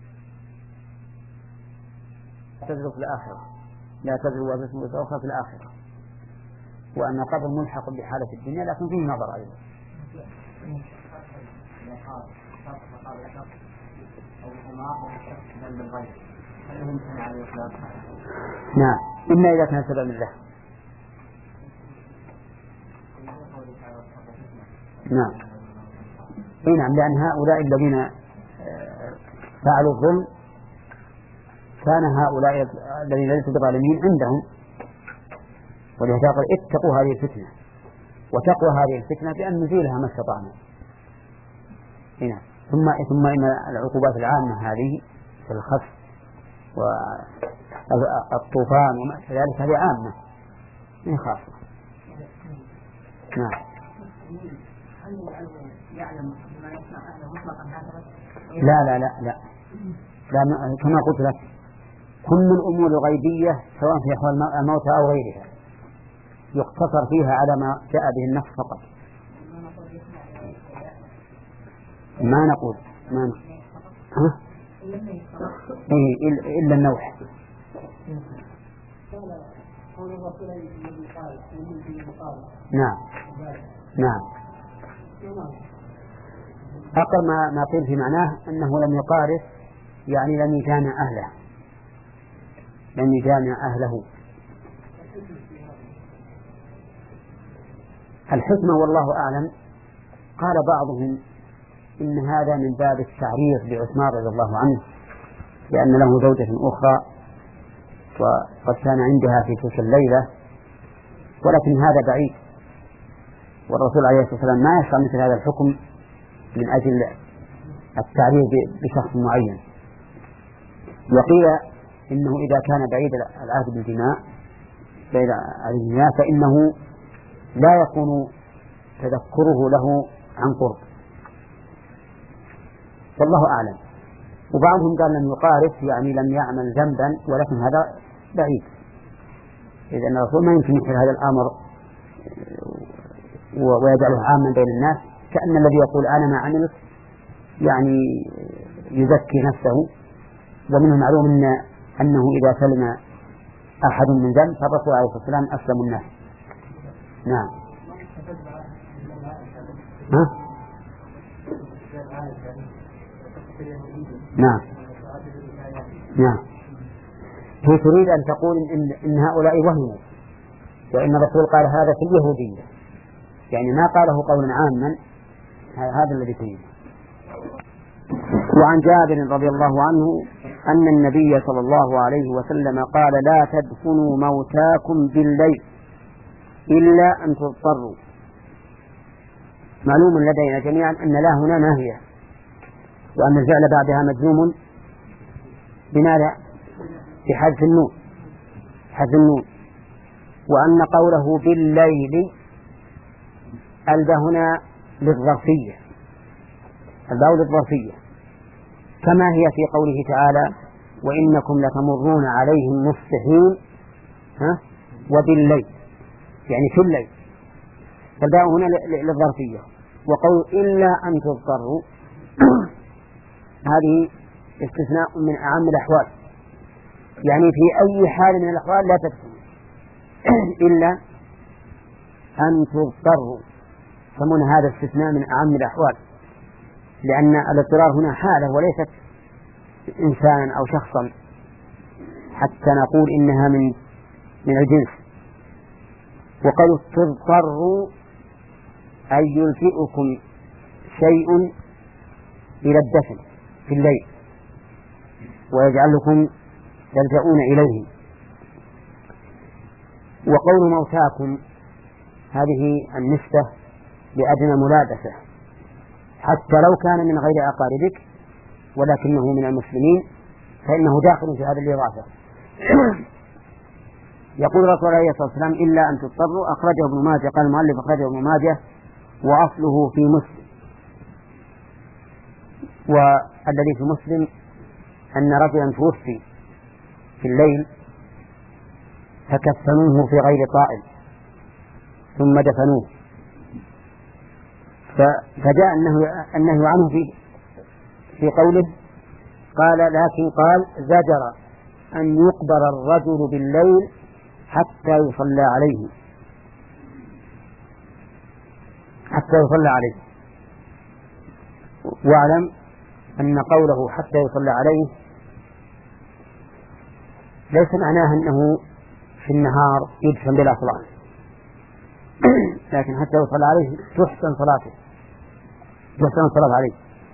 تزر في الآخرة، لا تزر وزر أخرى في الآخرة. وأن القبر ملحق بحالة الدنيا، لكن فيه نظر أيضا. نعم، إما إذا كان سبب له. نعم، إيه نعم، لأن هؤلاء الذين فعلوا الظلم كان هؤلاء الذين ليسوا بظالمين عندهم، ولهذا قال اتقوا هذه الفتنة، وتقوى هذه الفتنة بأن نزيلها ما استطعنا. هنا ثم ثم إن العقوبات العامة هذه في الخسف والطوفان وما ذلك هذه عامة من خاصة. نعم. لا لا لا لا, لا كما قلت لك كل الأمور الغيبية سواء في أحوال الموت أو غيرها يقتصر فيها على ما جاء به النص فقط. ما نقول ما نقول ها؟ إيه إلا النوح. نعم نعم. أقل ما ما قيل في معناه أنه لم يقارف، يعني لم يجامع أهله، لم يجامع أهله. الحكمة والله أعلم. قال بعضهم إن هذا من باب التعريف لعثمان رضي الله عنه، لأن له زوجة أخرى وقد كان عندها في تلك الليلة، ولكن هذا بعيد، والرسول عليه الصلاة والسلام ما يشرع مثل هذا الحكم من أجل التعريف بشخص معين. وقيل إنه إذا كان بعيد العهد بالجماع بعيد عن الجماع فإنه لا يكون تذكره له عن قرب، والله أعلم. وبعضهم قال لم يقارف، يعني لم يعمل ذنبا، ولكن هذا بعيد، إذن الرسول ما يمكن يحل هذا الأمر ويجعله عاما بين الناس، كأن الذي يقول أنا ما عملت يعني يزكي نفسه. ومنه معلوم إن أنه إذا سلم أحد من ذنب فالرسول عليه الصلاة والسلام أسلم الناس. نعم. ها؟ نعم نعم. هي تريد أن تقول إن, إن هؤلاء وهموا، وإن الرسول قال هذا في اليهودية، يعني ما قاله قولا عاما، هذا الذي تريد. وعن جابر رضي الله عنه أن النبي صلى الله عليه وسلم قال لا تدفنوا موتاكم بالليل إلا أن تضطروا. معلوم لدينا جميعا أن لا هنا ناهية، وأن الفعل بعدها مجزوم بماذا؟ بحذف النون، حذف النون. وأن قوله بالليل الباء هنا للظرفية، الباء للظرفية، كما هي في قوله تعالى وإنكم لتمرون عليهم مصبحين ها وبالليل، يعني في الليل، فالباء هنا للظرفية. وقول إلا أن تضطروا هذه استثناء من أعم الأحوال، يعني في أي حال من الأحوال لا تدخل إلا أن تضطروا، فمن هذا استثناء من أعم الأحوال، لأن الاضطرار هنا حالة وليست إنسانا أو شخصا حتى نقول إنها من من الجنس. وقالوا تضطروا أن يلجئكم شيء إلى الدفن في الليل ويجعلكم تلجؤون إليه. وقول موتاكم هذه النسبة لأدنى ملابسة، حتى لو كان من غير أقاربك ولكنه من المسلمين فإنه داخل في هذه الإضافة. يقول الرسول عليه الصلاة والسلام إلا أن تضطروا، أخرجه ابن ماجه، قال المؤلف أخرجه ابن ماجه وأصله في مسلم. والذي في مسلم أن رجلا توفي في الليل فكفنوه في غير طائل ثم دفنوه، فجاء النهي عنه في في قوله قال لكن قال زجر أن يقبر الرجل بالليل حتى يصلى عليه، حتى يصلى عليه. واعلم أن قوله حتى يصلى عليه ليس معناه أنه في النهار يدفن بلا صلاة، لكن حتى يصلى عليه تحسن صلاته، تحسن الصلاة عليه.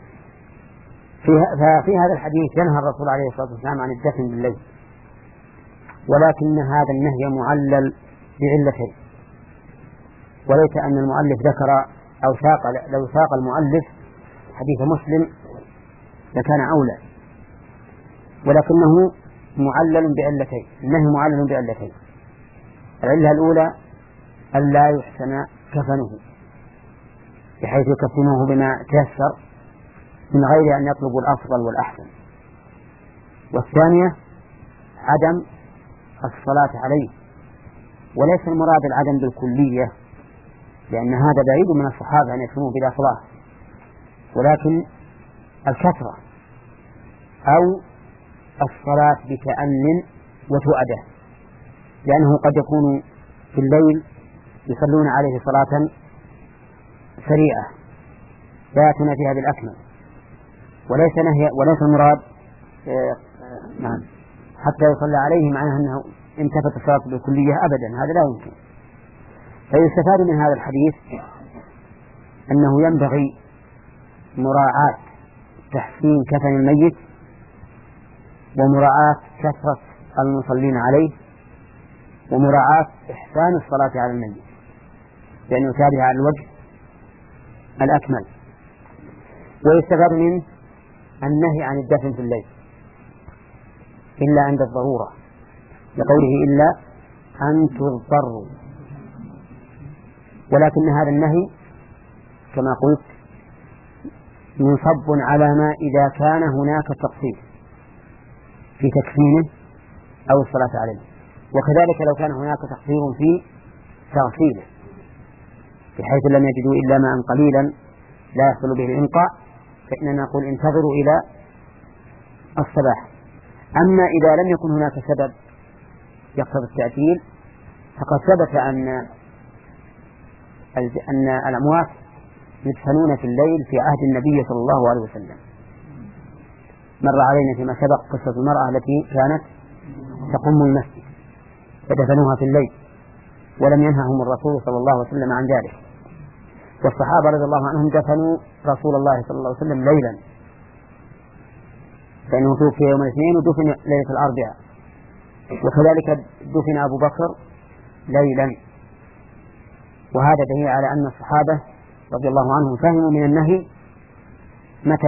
ففي هذا الحديث ينهى الرسول عليه الصلاة والسلام عن الدفن بالليل، ولكن هذا النهي معلل بعلتين، وليس أن المؤلف ذكر أو ساق، لو ساق المؤلف حديث مسلم لكان أولى، ولكنه معلل بعلتين. النهي معلل بعلتين: العلة الأولى ألا يحسن كفنه بحيث يكفنوه بما تيسر من غير أن يطلبوا الأفضل والأحسن، والثانية عدم الصلاة عليه، وليس المراد العدم بالكلية، لأن هذا بعيد من الصحابة أن يكونوا بلا صلاة، ولكن الكثرة أو الصلاة بتأن وتؤدة، لأنه قد يكون في الليل يصلون عليه صلاة سريعة لا يأتون فيها بالأكمل، وليس نهي وليس المراد نعم حتى يصلى عليه معناه أنه انتفت الصلاة بالكلية أبدا، هذا لا يمكن. فيستفاد من هذا الحديث أنه ينبغي مراعاة تحسين كفن الميت ومراعاة كثرة المصلين عليه ومراعاة إحسان الصلاة على الميت، لأنه يتابع على الوجه الأكمل. ويستفاد منه النهي عن الدفن في الليل إلا عند الضرورة، لقوله إلا أن تضطروا، ولكن هذا النهي كما قلت منصب على ما إذا كان هناك تقصير في تكفينه أو الصلاة عليه، وكذلك لو كان هناك تقصير في تغسيله بحيث لم يجدوا إلا ماء قليلا لا يحصل به الإنقاء، فإننا نقول انتظروا إلى الصباح. أما إذا لم يكن هناك سبب يقتضي التأثير فقد ثبت أن أن الأموات يدفنون في الليل في عهد النبي صلى الله عليه وسلم. مر علينا فيما سبق قصة المرأة التي كانت تقم المسجد فدفنوها في الليل ولم ينههم الرسول صلى الله عليه وسلم عن ذلك، والصحابة رضي الله عنهم دفنوا رسول الله صلى الله عليه وسلم ليلا، فإنه توفي يوم الاثنين ودفن ليلة الأربعاء، وكذلك دفن أبو بكر ليلا. وهذا دليل على أن الصحابة رضي الله عنهم فهموا من النهي متى؟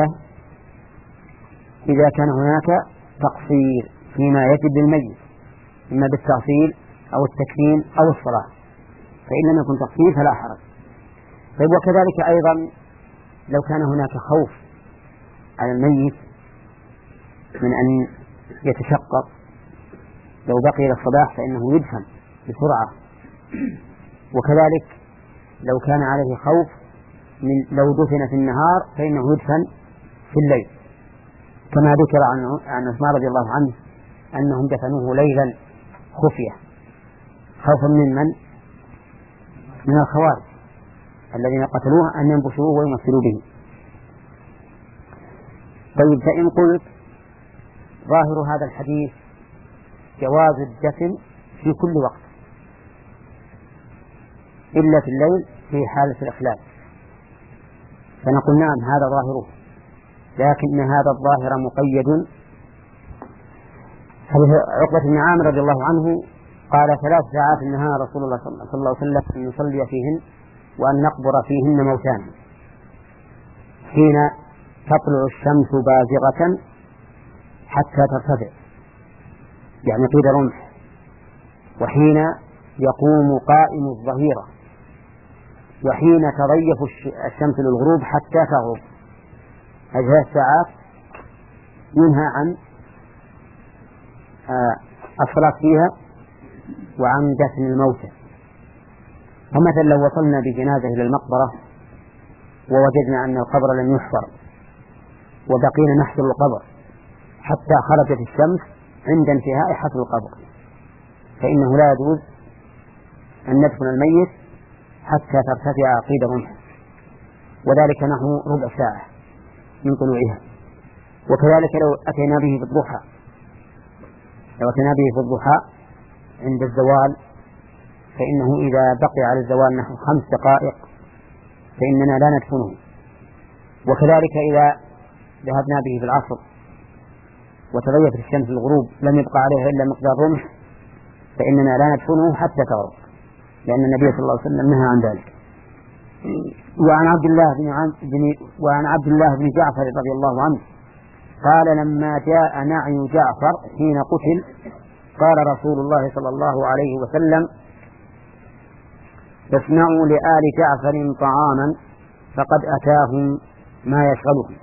إذا كان هناك تقصير فيما يجب للميت إما بالتغسيل أو التكفين أو الصلاة، فإن لم يكن تقصير فلا حرج. طيب وكذلك أيضا لو كان هناك خوف على الميت من أن يتشقق لو بقي إلى الصباح فإنه يدفن بسرعة، وكذلك لو كان عليه خوف من لو دفن في النهار فإنه يدفن في الليل، كما ذكر عن عثمان رضي الله عنه أنهم دفنوه ليلا خفية خوفا من من من الخوارج الذين قتلوه أن ينبشوه ويمثلوا به. طيب فإن قلت ظاهر هذا الحديث جواز الدفن في كل وقت إلا في الليل في حالة الإخلاف، فنقول نعم هذا ظاهره، لكن هذا الظاهر مقيد. عقبة بن عامر رضي الله عنه قال ثلاث ساعات نهى رسول الله صلى الله عليه وسلم أن نصلي فيهن وأن نقبر فيهن موتانا: حين تطلع الشمس بازغة حتى ترتفع يعني قيد رمح، وحين يقوم قائم الظهيرة، وحين تضيف الشمس للغروب حتى تغرب. هذه ثلاث ساعات ينهى عن الصلاة فيها وعن دفن الموتى. فمثلا لو وصلنا بجنازة إلى المقبرة ووجدنا أن القبر لم يحفر وبقينا نحفر القبر حتى خرجت الشمس عند انتهاء حفر القبر، فإنه لا يجوز أن ندفن الميت حتى ترتفع قيد رمح، وذلك نحو ربع ساعة من طلوعها. وكذلك لو أتينا به في الضحى لو أتينا به في الضحى عند الزوال فإنه إذا بقي على الزوال نحو خمس دقائق فإننا لا ندفنه. وكذلك إذا ذهبنا به في العصر وتغيرت الشمس الغروب لم يبقى عليها إلا مقدار رمح فإننا لا ندفنه حتى تغرب، لأن النبي صلى الله عليه وسلم نهى عن ذلك. وعن عبد الله بن بن وعن عبد الله بن جعفر رضي الله عنه قال لما جاء نعي جعفر حين قتل قال رسول الله صلى الله عليه وسلم اصنعوا لآل جعفر طعاما فقد أتاهم ما يشغلهم.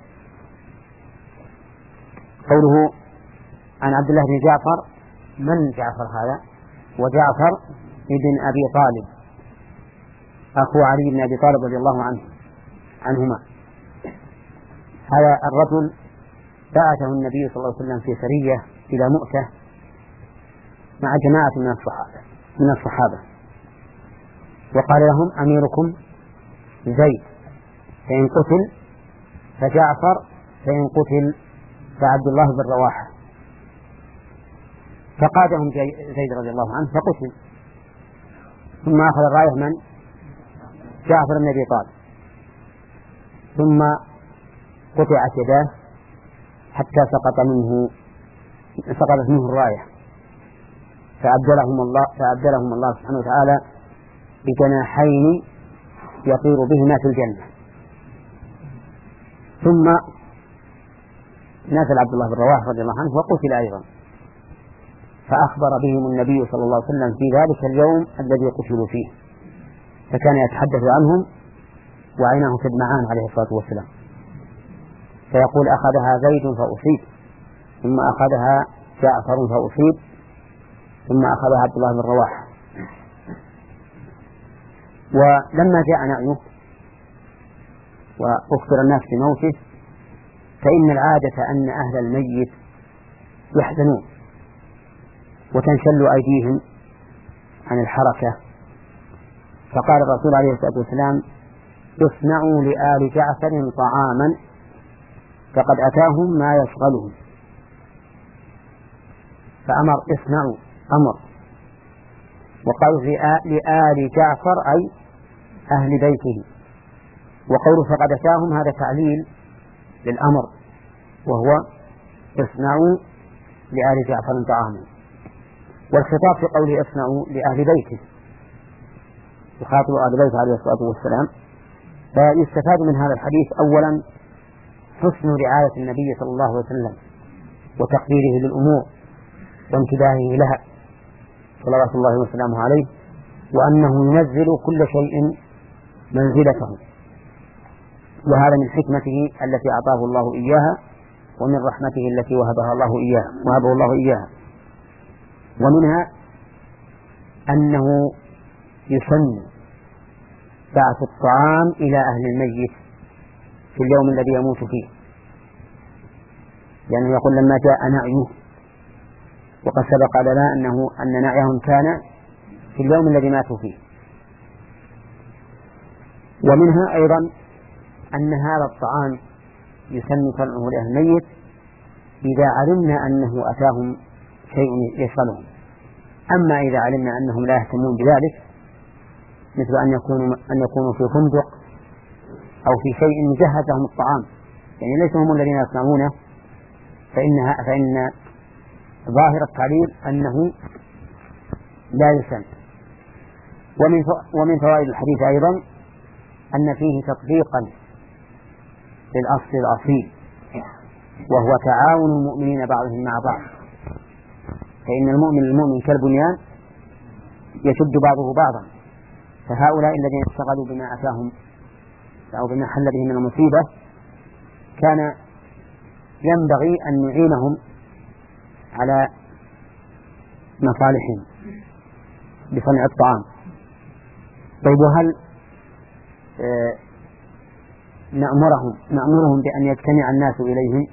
قوله عن عبد الله بن جعفر، من جعفر هذا؟ وجعفر ابن أبي طالب أخو علي بن أبي طالب رضي الله عنه عنهما. هذا الرجل بعثه النبي صلى الله عليه وسلم في سرية إلى مؤتة مع جماعة من الصحابة من الصحابة وقال لهم أميركم زيد، فإن قتل فجعفر، فإن قتل فعبد الله بن رواحة. فقادهم زيد رضي الله عنه فقتل، ثم أخذ الراية من؟ جعفر بن أبي طالب، ثم قطعت يداه حتى سقط منه سقطت منه الراية، فأبدلهم الله فأبدلهم الله سبحانه وتعالى بجناحين يطير بهما في الجنة. ثم نزل عبد الله بن رواحة رضي الله عنه وقتل أيضا، فأخبر بهم النبي صلى الله عليه وسلم في ذلك اليوم الذي قتلوا فيه، فكان يتحدث عنهم وعيناه تدمعان عليه الصلاة والسلام، فيقول أخذها زيد فأصيب، ثم أخذها جعفر فأصيب، ثم أخذها عبد الله بن رواحة. ولما جاء نعيه وأخبر الناس بموته فإن العادة أن أهل الميت يحزنون وتنشل أيديهم عن الحركة، فقال الرسول عليه الصلاة والسلام اصنعوا لآل جعفر طعاما فقد أتاهم ما يشغلهم، فأمر اصنعوا أمر، وقالوا لآل جعفر أي أهل بيته، وقوله فقد أتاهم هذا تعليل للأمر وهو اصنعوا لآل جعفر طعاما، والخطاب في قوله اصنعوا لأهل بيته يخاطب أهل بيته عليه الصلاة والسلام. فيستفاد من هذا الحديث أولا حسن رعاية النبي صلى الله عليه وسلم وتقديره للأمور وانتباهه لها صلوات الله وسلامه عليه، وأنه ينزل كل شيء منزلته، وهذا من حكمته التي أعطاه الله إياها ومن رحمته التي وهبها الله إياها وهبه الله إياها. ومنها أنه يسن بعث الطعام إلى أهل الميت في اليوم الذي يموت فيه، لأنه يقول لما جاء نعيه، وقد سبق لنا أنه أن نعيهم كان في اليوم الذي ماتوا فيه. ومنها أيضا أن هذا الطعام يسن صنعه لأهل الميت إذا علمنا أنه أتاهم شيء يشغلهم. أما إذا علمنا أنهم لا يهتمون بذلك، مثل أن يكونوا أن يكونوا في فندق أو في شيء مجهز لهم الطعام، يعني ليس هم الذين يصنعونه، فإنها فإن ظاهر التعليل أنه لا يسن. ومن ومن فوائد الحديث أيضا أن فيه تطبيقا للأصل الأصيل، وهو تعاون المؤمنين بعضهم مع بعض، فإن المؤمن المؤمن كالبنيان يشد بعضه بعضا، فهؤلاء الذين اشتغلوا بما أتاهم أو بما حل بهم من المصيبة كان ينبغي أن نعينهم على مصالحهم بصنع الطعام. طيب وهل آه نأمرهم نأمرهم بأن يجتمع الناس إليهم؟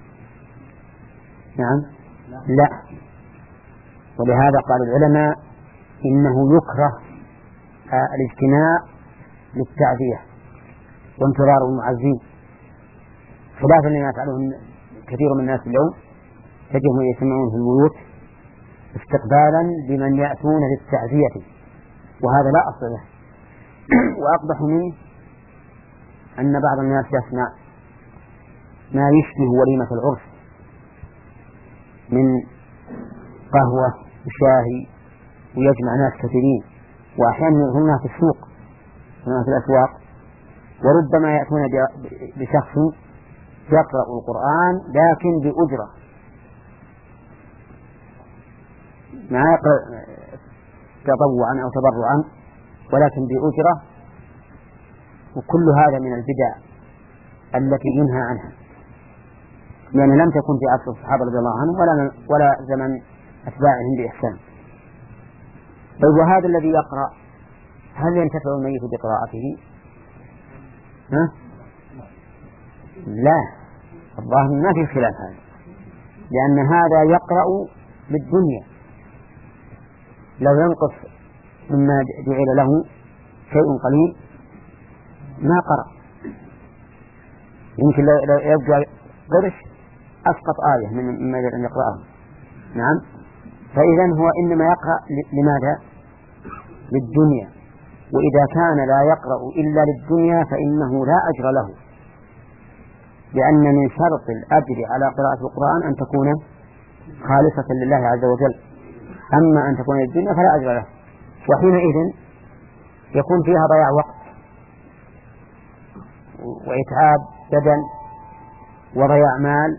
نعم لا. ولهذا قال العلماء إنه يكره آه الاجتماع للتعزية، وانتظار المعزين، خلافا لما يفعله كثير من الناس اليوم، تجدهم يجتمعون في البيوت استقبالا لمن يأتون للتعزية، وهذا لا أصل له. وأقبح منه أن بعض الناس يصنع ما يشبه وليمة العرس من قهوة وشاهي ويجمع ناس كثيرين، وأحيانا هنا في السوق هنا في الأسواق، وربما يأتون بشخص يقرأ القرآن لكن بأجرة، ما يقرأ تطوعا أو تبرعا ولكن بأجرة، وكل هذا من البدع التي ينهى عنها، لأن يعني لم تكن في عصر الصحابة رضي الله عنهم ولا ولا زمن أتباعهم بإحسان. طيب وهذا الذي يقرأ هل ينتفع الميت بقراءته؟ ها؟ لا، الظاهر ما في خلاف هذا، لأن هذا يقرأ بالدنيا، لو ينقص مما جعل له شيء قليل ما قرأ، يمكن لو يبقى قرش أسقط آية من ما أن يقرأه. نعم، فإذا هو إنما يقرأ لماذا؟ للدنيا، وإذا كان لا يقرأ إلا للدنيا فإنه لا أجر له، لأن من شرط الأجر على قراءة القرآن أن تكون خالصة لله عز وجل، أما أن تكون للدنيا فلا أجر له، وحينئذ يكون فيها ضياع وقت وإتعاب بدن وضياع مال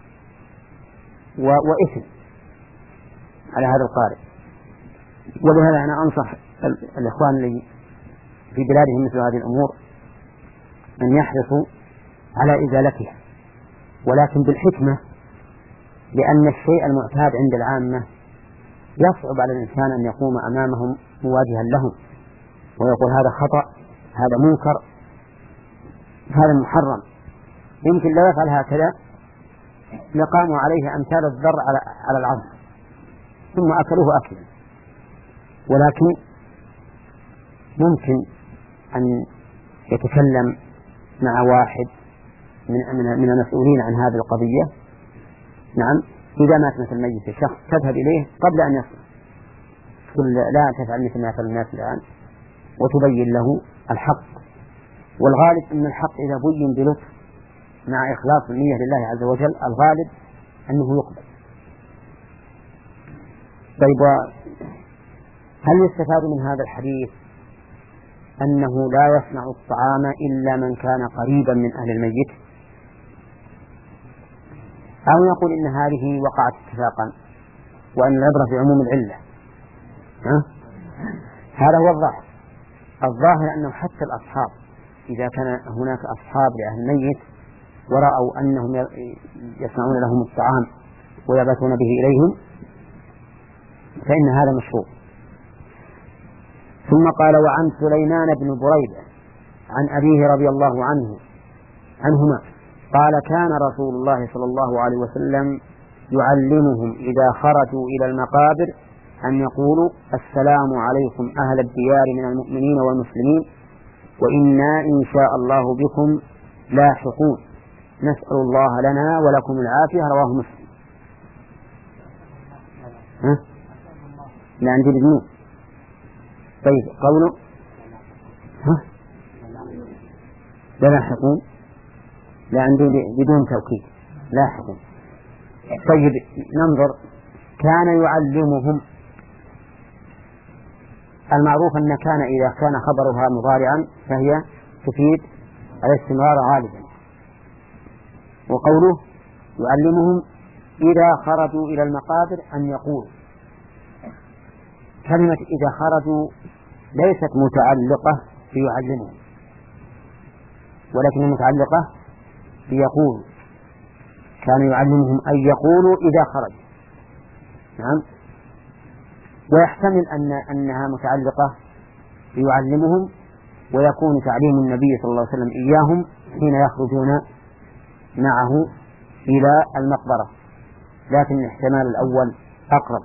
وإثم على هذا القارئ. ولهذا أنا أنصح الإخوان اللي في بلادهم مثل هذه الأمور أن يحرصوا على إزالتها، ولكن بالحكمة، لأن الشيء المعتاد عند العامة يصعب على الإنسان أن يقوم أمامهم مواجها لهم ويقول هذا خطأ، هذا منكر، هذا محرم. يمكن لا يفعل هكذا لقاموا عليه أمثال الذر على العظم ثم أكلوه أكلا، ولكن ممكن أن يتكلم مع واحد من من المسؤولين عن هذه القضية. نعم، إذا مات مثل الميت الشخص تذهب إليه قبل أن يصل، قل لا تفعل مثل ما يفعل الناس الآن، وتبين له الحق، والغالب أن الحق إذا بين بلطف مع إخلاص النية لله عز وجل الغالب أنه يقبل. طيب، هل يستفاد من هذا الحديث أنه لا يصنع الطعام إلا من كان قريبا من أهل الميت، أو يقول إن هذه وقعت اتفاقا وأن العبرة في عموم العلة؟ ها؟ هذا هو الظاهر. الظاهر أنه حتى الأصحاب إذا كان هناك أصحاب لأهل الميت ورأوا أنهم يصنعون لهم الطعام ويبعثون به إليهم فإن هذا مشروع. ثم قال: وعن سليمان بن بريدة عن أبيه رضي الله عنه عنهما قال: كان رسول الله صلى الله عليه وسلم يعلمهم إذا خرجوا إلى المقابر أن يقولوا: السلام عليكم أهل الديار من المؤمنين والمسلمين، وإنا إن شاء الله بكم لاحقون، نسأل الله لنا ولكم العافية. رواه مسلم. ها؟ لا عندي بدون. طيب، قوله ها؟ لا لاحقون، لا عندي بدون توكيد، لاحقون. طيب، ننظر. كان يعلمهم، المعروف أن كان إذا كان خبرها مضارعا فهي تفيد الاستمرار غالبا، وقوله يعلمهم إذا خرجوا إلى المقابر أن يقول، كلمة إذا خرجوا ليست متعلقة بيعلمهم، ولكن متعلقة بيقول. كان يعلمهم أن يقولوا إذا خرج. نعم، ويحتمل أن أنها متعلقة بيعلمهم، ويكون تعليم النبي صلى الله عليه وسلم إياهم حين يخرجون معه إلى المقبرة، لكن الاحتمال الأول أقرب.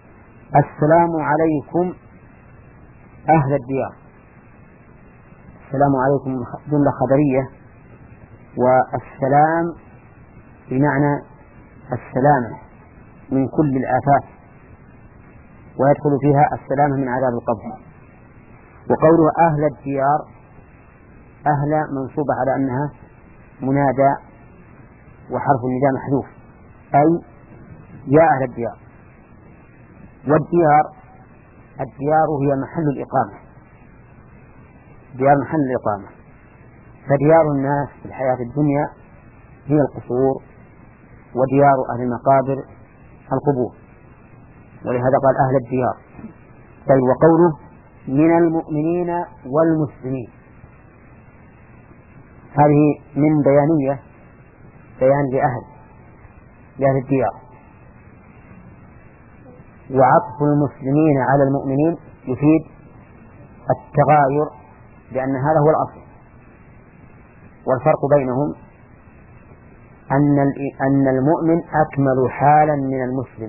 السلام عليكم أهل الديار، السلام عليكم جملة خبرية، والسلام بمعنى السلامة من كل الآفات، ويدخل فيها السلامة من عذاب القبر. وقوله أهل الديار، أهل منصوبة على أنها منادى وحرف النداء محذوف، أي يا أهل الديار. والديار الديار هي محل الإقامة، ديار محل الإقامة، فديار الناس في الحياة الدنيا هي القصور، وديار أهل المقابر القبور، ولهذا قال أهل الديار. طيب وقوله من المؤمنين والمسلمين، هذه من بيانية، بيان لأهل لأهل الديار. وعطف المسلمين على المؤمنين يفيد التغاير، لأن هذا هو الأصل. والفرق بينهم أن أن المؤمن أكمل حالا من المسلم،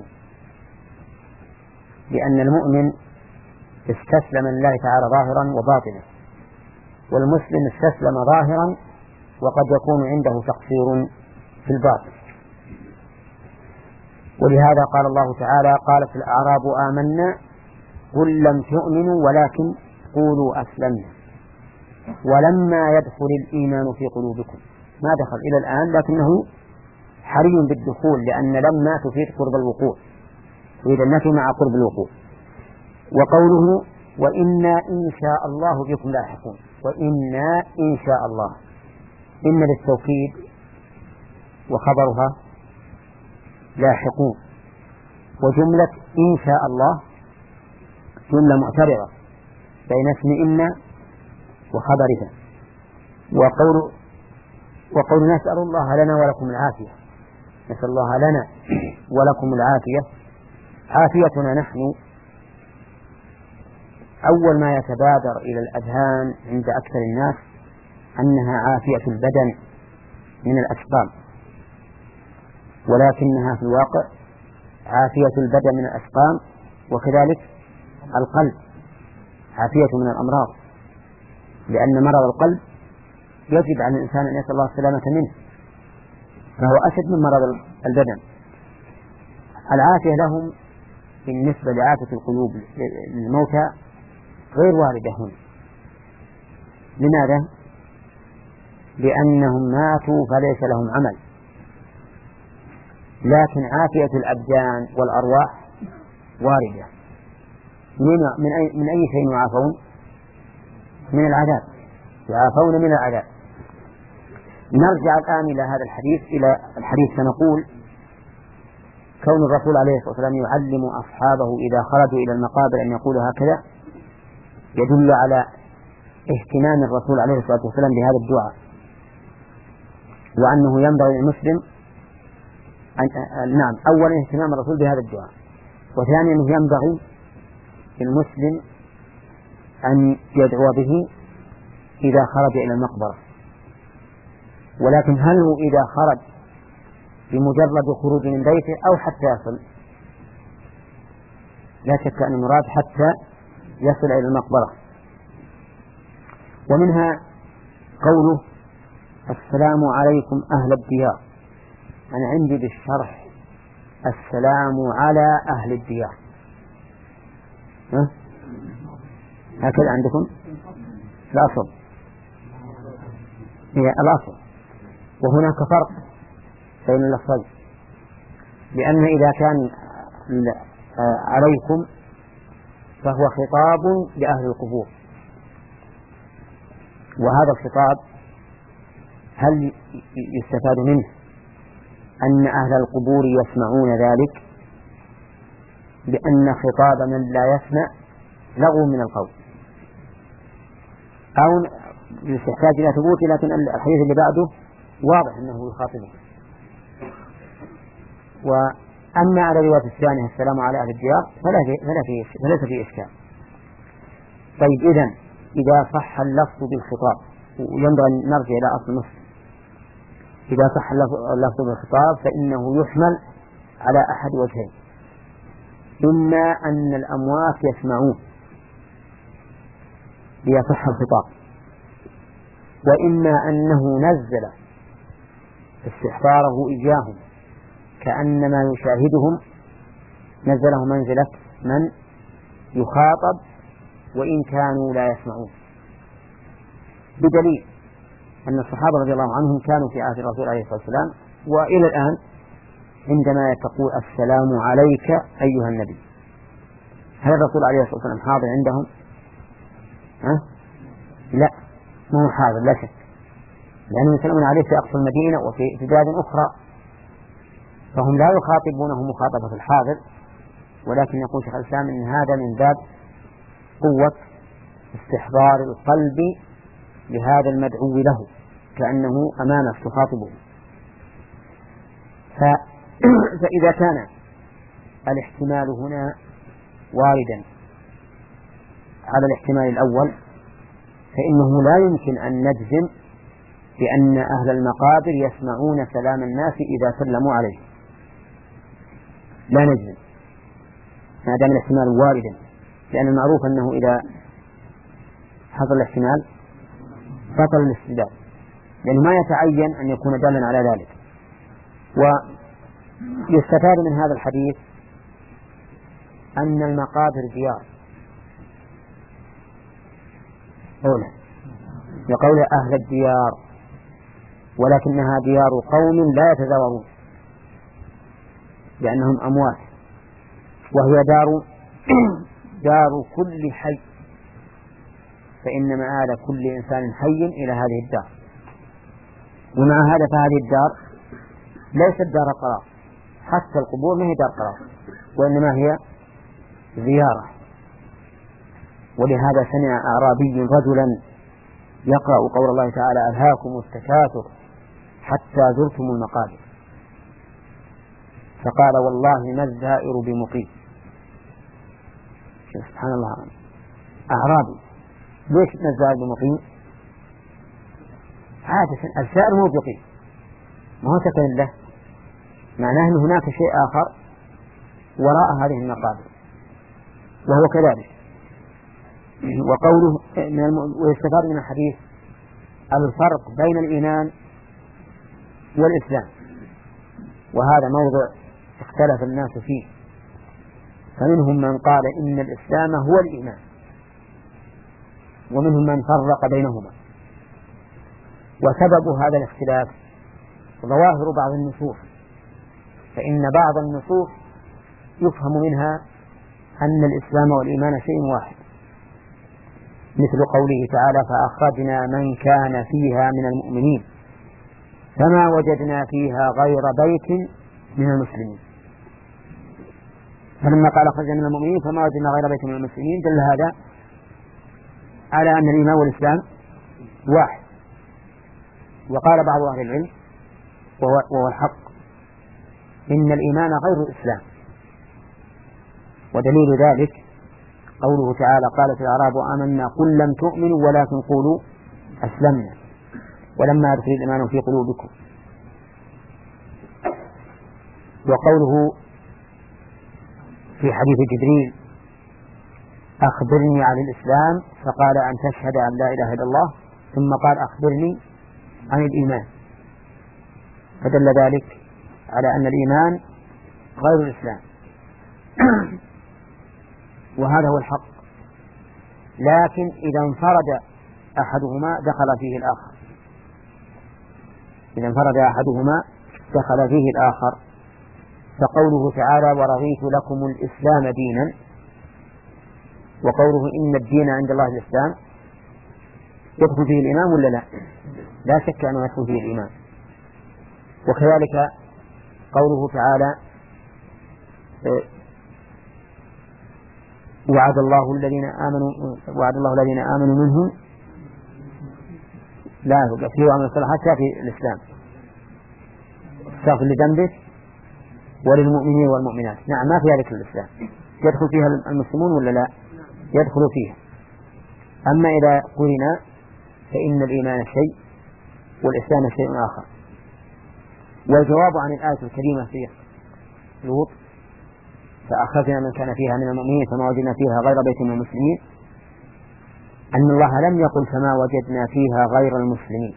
لأن المؤمن استسلم لله تعالى ظاهرا وباطنا، والمسلم استسلم ظاهرا وقد يكون عنده تقصير في الباطن. ولهذا قال الله تعالى: قالت الأعراب آمنا قل لم تؤمنوا ولكن قولوا أسلمنا ولما يدخل الإيمان في قلوبكم. ما دخل إلى الآن، لكنه حري بالدخول، لأن لما تفيد قرب الوقوع، تريد النفي مع قرب الوقوع. وقوله وإنا إن شاء الله بكم لاحقون، وإنا إن شاء الله، إن للتوكيد وخبرها لاحقون. وجملة إن شاء الله جملة معترضة بين اسم إن وخبرها. وقول وقول نسأل الله لنا ولكم العافية، نسأل الله لنا ولكم العافية. عافيتنا نحن أول ما يتبادر إلى الأذهان عند أكثر الناس أنها عافية البدن من الأسقام، ولكنها في الواقع عافية البدن من الأسقام، وكذلك القلب عافية من الأمراض، لأن مرض القلب يجب على الإنسان أن يسأل الله السلامة منه، فهو أشد من مرض البدن. العافية لهم بالنسبة لعافية القلوب للموتى غير واردة هنا. لماذا؟ لأنهم ماتوا فليس لهم عمل، لكن عافية الأبدان والأرواح واردة. من أي, من أي شيء يعافون؟ من العذاب، يعافون من العذاب. نرجع الآن إلى هذا الحديث، إلى الحديث فنقول كون الرسول عليه الصلاة والسلام يعلم أصحابه إذا خرجوا إلى المقابر أن يقولوا هكذا يدل على اهتمام الرسول عليه الصلاة والسلام بهذا الدعاء، وأنه ينبغي للمسلم أن نعم أولا اهتمام الرسول بهذا الدعاء، وثانيا أنه ينبغي للمسلم أن يدعو به إذا خرج إلى المقبرة. ولكن هل هو إذا خرج بمجرد خروج من بيته أو حتى يصل؟ لا شك أن المراد حتى يصل إلى المقبرة. ومنها قوله السلام عليكم أهل الديار، أنا عندي بالشرح السلام على أهل الديار، ها؟ هكذا عندكم الأصل هي الأصل. وهناك فرق بين اللفظين، لأن إذا كان عليكم فهو خطاب لأهل القبور، وهذا الخطاب هل يستفاد منه أن أهل القبور يسمعون ذلك؟ لأن خطاب من لا يسمع لغو من القول، أو يحتاج إلى ثبوت، لكن الحديث اللي بعده واضح أنه يخاطبه. وأما على الرواية الثانية السلام على أهل الديار فلا في فلا في فليس فيه إشكال. طيب إذن إذا صح اللفظ بالخطاب، وينبغي أن نرجع إلى أصل مسلم، إذا صح اللفظ بالخطاب فإنه يحمل على أحد وجهين: إما أن الأموات يسمعون ليصح الخطاب، وإما أنه نزل استحضاره إياهم كأنما يشاهدهم، نزله منزلة من يخاطب وإن كانوا لا يسمعون، بدليل أن الصحابة رضي الله عنهم كانوا في عهد الرسول عليه الصلاة والسلام وإلى الآن عندما تقول السلام عليك أيها النبي، هل الرسول عليه الصلاة والسلام حاضر عندهم؟ ها؟ لا، ما هو حاضر لا شك، لأنهم يسلمون عليه في أقصى المدينة وفي بلاد أخرى، فهم لا يخاطبونه مخاطبة الحاضر، ولكن يقول شيخ الإسلام إن هذا من باب قوة استحضار القلب لهذا المدعو له كأنه أمامك تخاطبه. فإذا كان الاحتمال هنا واردا على الاحتمال الأول، فإنه لا يمكن أن نجزم بأن أهل المقابر يسمعون كلام الناس إذا سلموا عليه، لا نجزم ما دام الاحتمال واردا، لأن المعروف أنه إذا حصل الاحتمال بطل الاستدلال، لأنه ما يتعين أن يكون دالا على ذلك. ويستفاد من هذا الحديث أن المقابر ديار، أولا لقول أهل الديار، ولكنها ديار قوم لا يتزاورون لأنهم أموات، وهي دار دار كل حي، فإن مآل كل إنسان حي إلى هذه الدار. ومع هذا فهذه الدار ليست دار قرار، حتى القبور ما هي دار قرار، وإنما هي زيارة. ولهذا سمع أعرابي رجلا يقرأ قول الله تعالى ألهاكم التكاثر حتى زرتم المقابر، فقال والله ما الزائر بمقيم. سبحان الله، أعرابي ليش ما الزائر بمقيم؟ عادة الزائر مو بقيم، ما هو سكن له، معناه أن هناك شيء آخر وراء هذه المقابر، وهو كذلك. وقوله ويستفاد من الحديث الفرق بين الإيمان والإسلام، وهذا موضع اختلف الناس فيه، فمنهم من قال إن الإسلام هو الإيمان، ومنهم من فرق بينهما. وسبب هذا الاختلاف ظواهر بعض النصوص، فإن بعض النصوص يفهم منها أن الإسلام والإيمان شيء واحد، مثل قوله تعالى فأخرجنا من كان فيها من المؤمنين فما وجدنا فيها غير بيت من المسلمين. فلما قال أخرجنا من المؤمنين فما وجدنا غير بيت من المسلمين دل هذا على أن الإيمان والإسلام واحد. وقال بعض أهل العلم وهو الحق إن الإيمان غير الإسلام، ودليل ذلك قوله تعالى قالت الأعراب آمنا قل لم تؤمنوا ولكن قولوا أسلمنا ولما يدخل الإيمان في قلوبكم. وقوله في حديث جبريل أخبرني عن الإسلام فقال أن تشهد أن لا إله إلا الله، ثم قال أخبرني عن الإيمان، فدل ذلك على أن الإيمان غير الإسلام. وهذا هو الحق، لكن إذا انفرد أحدهما دخل فيه الآخر، إذا انفرد أحدهما دخل فيه الآخر. فقوله تعالى ورضيت لكم الإسلام دينا، وقوله إن الدين عند الله الإسلام، يدخل فيه الإيمان ولا لا؟ لا شك أنه يدخل فيه الإيمان. وكذلك قوله تعالى وعد الله الذين آمنوا وعد الله الذين آمنوا منهم لا فيه وعمل الصالحات في الإسلام استغفر لذنبك وللمؤمنين والمؤمنات. نعم ما في ذلك الإسلام، يدخل فيها المسلمون ولا لا؟ يدخل فيها. أما إذا قلنا فإن الإيمان شيء والإسلام شيء آخر. والجواب عن الآية الكريمة في لوط فأخذنا من كان فيها من المؤمنين فما وجدنا فيها غير بيت من المسلمين، أن الله لم يقل فما وجدنا فيها غير المسلمين،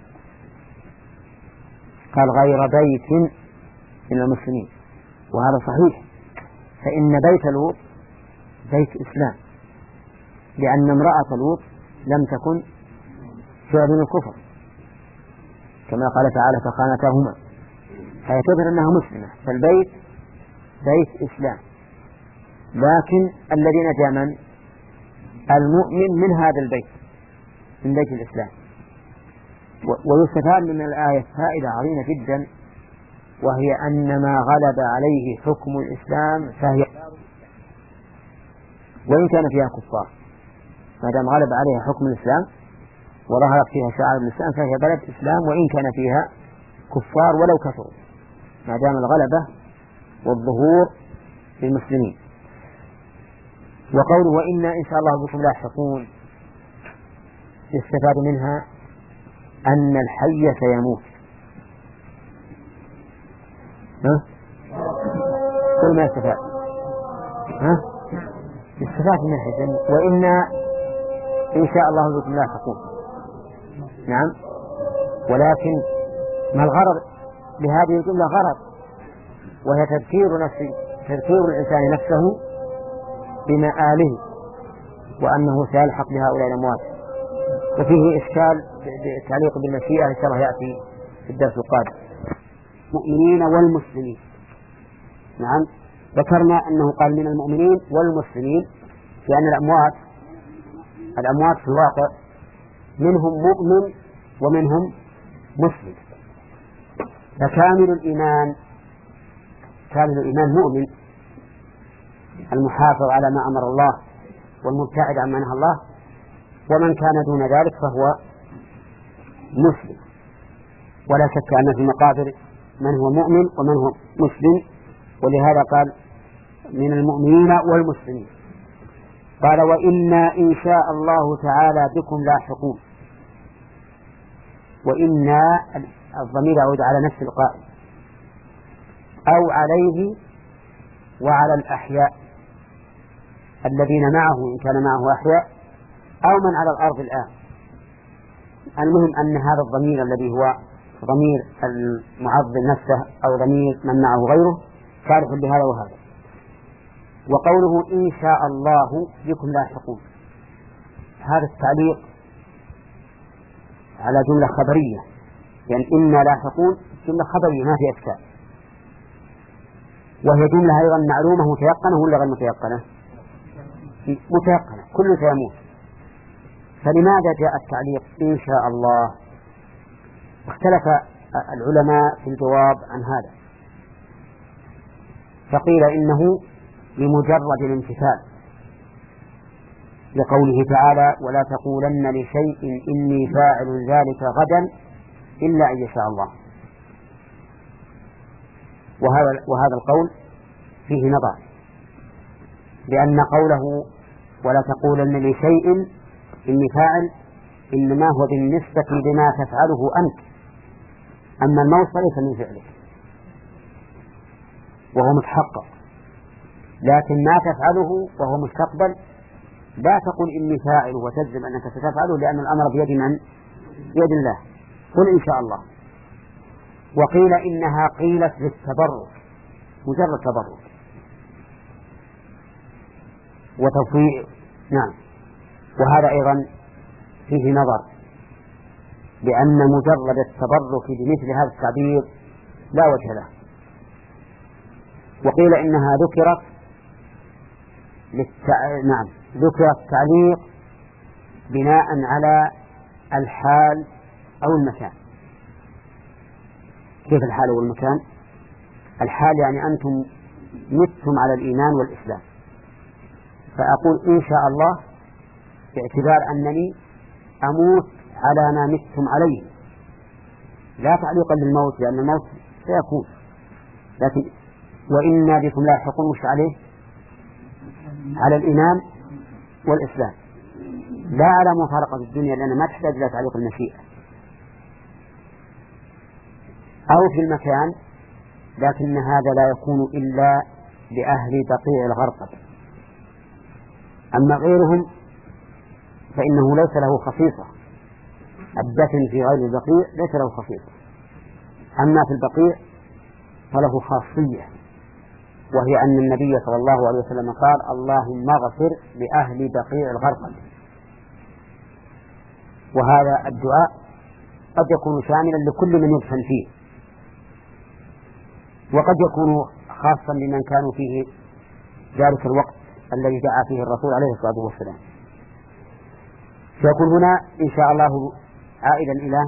قال غير بيت من المسلمين، وهذا صحيح، فإن بيت لوط بيت إسلام، لأن امرأة لوط لم تكن تعلن الكفر كما قال تعالى فخانتاهما، فيعتبر أنها مسلمة، فالبيت بيت إسلام. لكن الذي نجا من المؤمن من هذا البيت، من بيت الإسلام. ويستفاد من الآية فائدة عظيمة جدا، وهي أن ما غلب عليه حكم الإسلام فهي وإن كان فيها كفار، ما دام غلب عليها حكم الإسلام وظهرت فيها شعائر الإسلام فهي بلد إسلام، وإن كان فيها كفار ولو كثروا، ما دام الغلبة والظهور للمسلمين. وقوله وإنا إن شاء الله بكم لاحقون، يستفاد منها أن الحي سيموت. ها؟ كل ما يستفاد ها؟ يستفاد من الحي، وإنا إن شاء الله بكم لاحقون. نعم، ولكن ما الغرض بهذه الجملة؟ غرض، وهي تذكير نفسه، تذكير الإنسان نفسه بمآله وأنه سيلحق بهؤلاء الأموات. وفيه إشكال بالتعليق بالمشيئة إن شاء الله يأتي في الدرس القادم. المؤمنين والمسلمين، نعم، ذكرنا أنه قال من المؤمنين والمسلمين، لأن الأموات الأموات في الواقع منهم مؤمن ومنهم مسلم، فكامل الإيمان كامل الإيمان مؤمن المحافظ على ما أمر الله والمبتعد عن ما نهى الله، ومن كان دون ذلك فهو مسلم. ولا شك أن في المقابر من هو مؤمن ومن هو مسلم، ولهذا قال من المؤمنين والمسلمين. قال وإنا إن شاء الله تعالى بكم لاحقون. وإنا الضمير يعود على نفس القائل أو عليه وعلى الأحياء الذين معه إن كان معه أحياء، أو من على الأرض الآن. المهم أن هذا الضمير الذي هو ضمير المعظم نفسه أو ضمير من معه غيره صالح لهذا وهذا. وقوله إن شاء الله بكم لاحقون، هذا التعليق على جملة خبرية، يعني إنا لاحقون جملة خبرية ما في أشكال، وهي جملة أيضا معلومة متيقنة ولا غير متيقنة؟ متيقنة، كل سيموت. فلماذا جاء التعليق إن شاء الله؟ اختلف العلماء في الجواب عن هذا، فقيل إنه لمجرد الامتثال لقوله تعالى ولا تقولن لشيء إني فاعل ذلك غدا إلا أن يشاء الله. وهذا, وهذا القول فيه نظر، لأن قوله ولا تقولن لشيء إني فاعل إنما هو بالنسبة لما تفعله أنت، أما الموت فليس من فعلك وهو متحقق، لكن ما تفعله وهو مستقبل لا تقل إني فاعل وتجزم أنك ستفعله، لأن الأمر بيد من؟ بيد الله. قل إن شاء الله. وقيل إنها قيلت للتبرك، مجرد تبرك وتفويض. نعم، وهذا أيضا فيه نظر، لأن مجرد التبرك بمثل هذا التعبير لا وجه له. وقيل إنها ذكرت للتع... نعم ذكرت تعليق بناء على الحال أو المكان. كيف الحال والمكان؟ الحال يعني أنتم متم على الإيمان والإسلام، فأقول إن شاء الله باعتبار أنني أموت على ما متم عليه، لا تعليقا للموت لأن الموت سيكون، لكن وإنا بكم لاحقون مش عليه على الإيمان والإسلام، لا على مفارقة الدنيا لأن ما تحتاج إلى تعليق المشيئة. أو في المكان، لكن هذا لا يكون إلا لأهل بقيع الغرقد، أما غيرهم فإنه ليس له خصيصة. الدفن في غير البقيع ليس له خصيصة، أما في البقيع فله خاصية، وهي أن النبي صلى الله عليه وسلم قال: اللهم اغفر لأهل بقيع الغرقد. وهذا الدعاء قد يكون شاملا لكل من يدفن فيه، وقد يكون خاصا لمن كانوا فيه ذلك الوقت الذي دعا فيه الرسول عليه الصلاة والسلام. سيكون هنا إن شاء الله عائدا إلى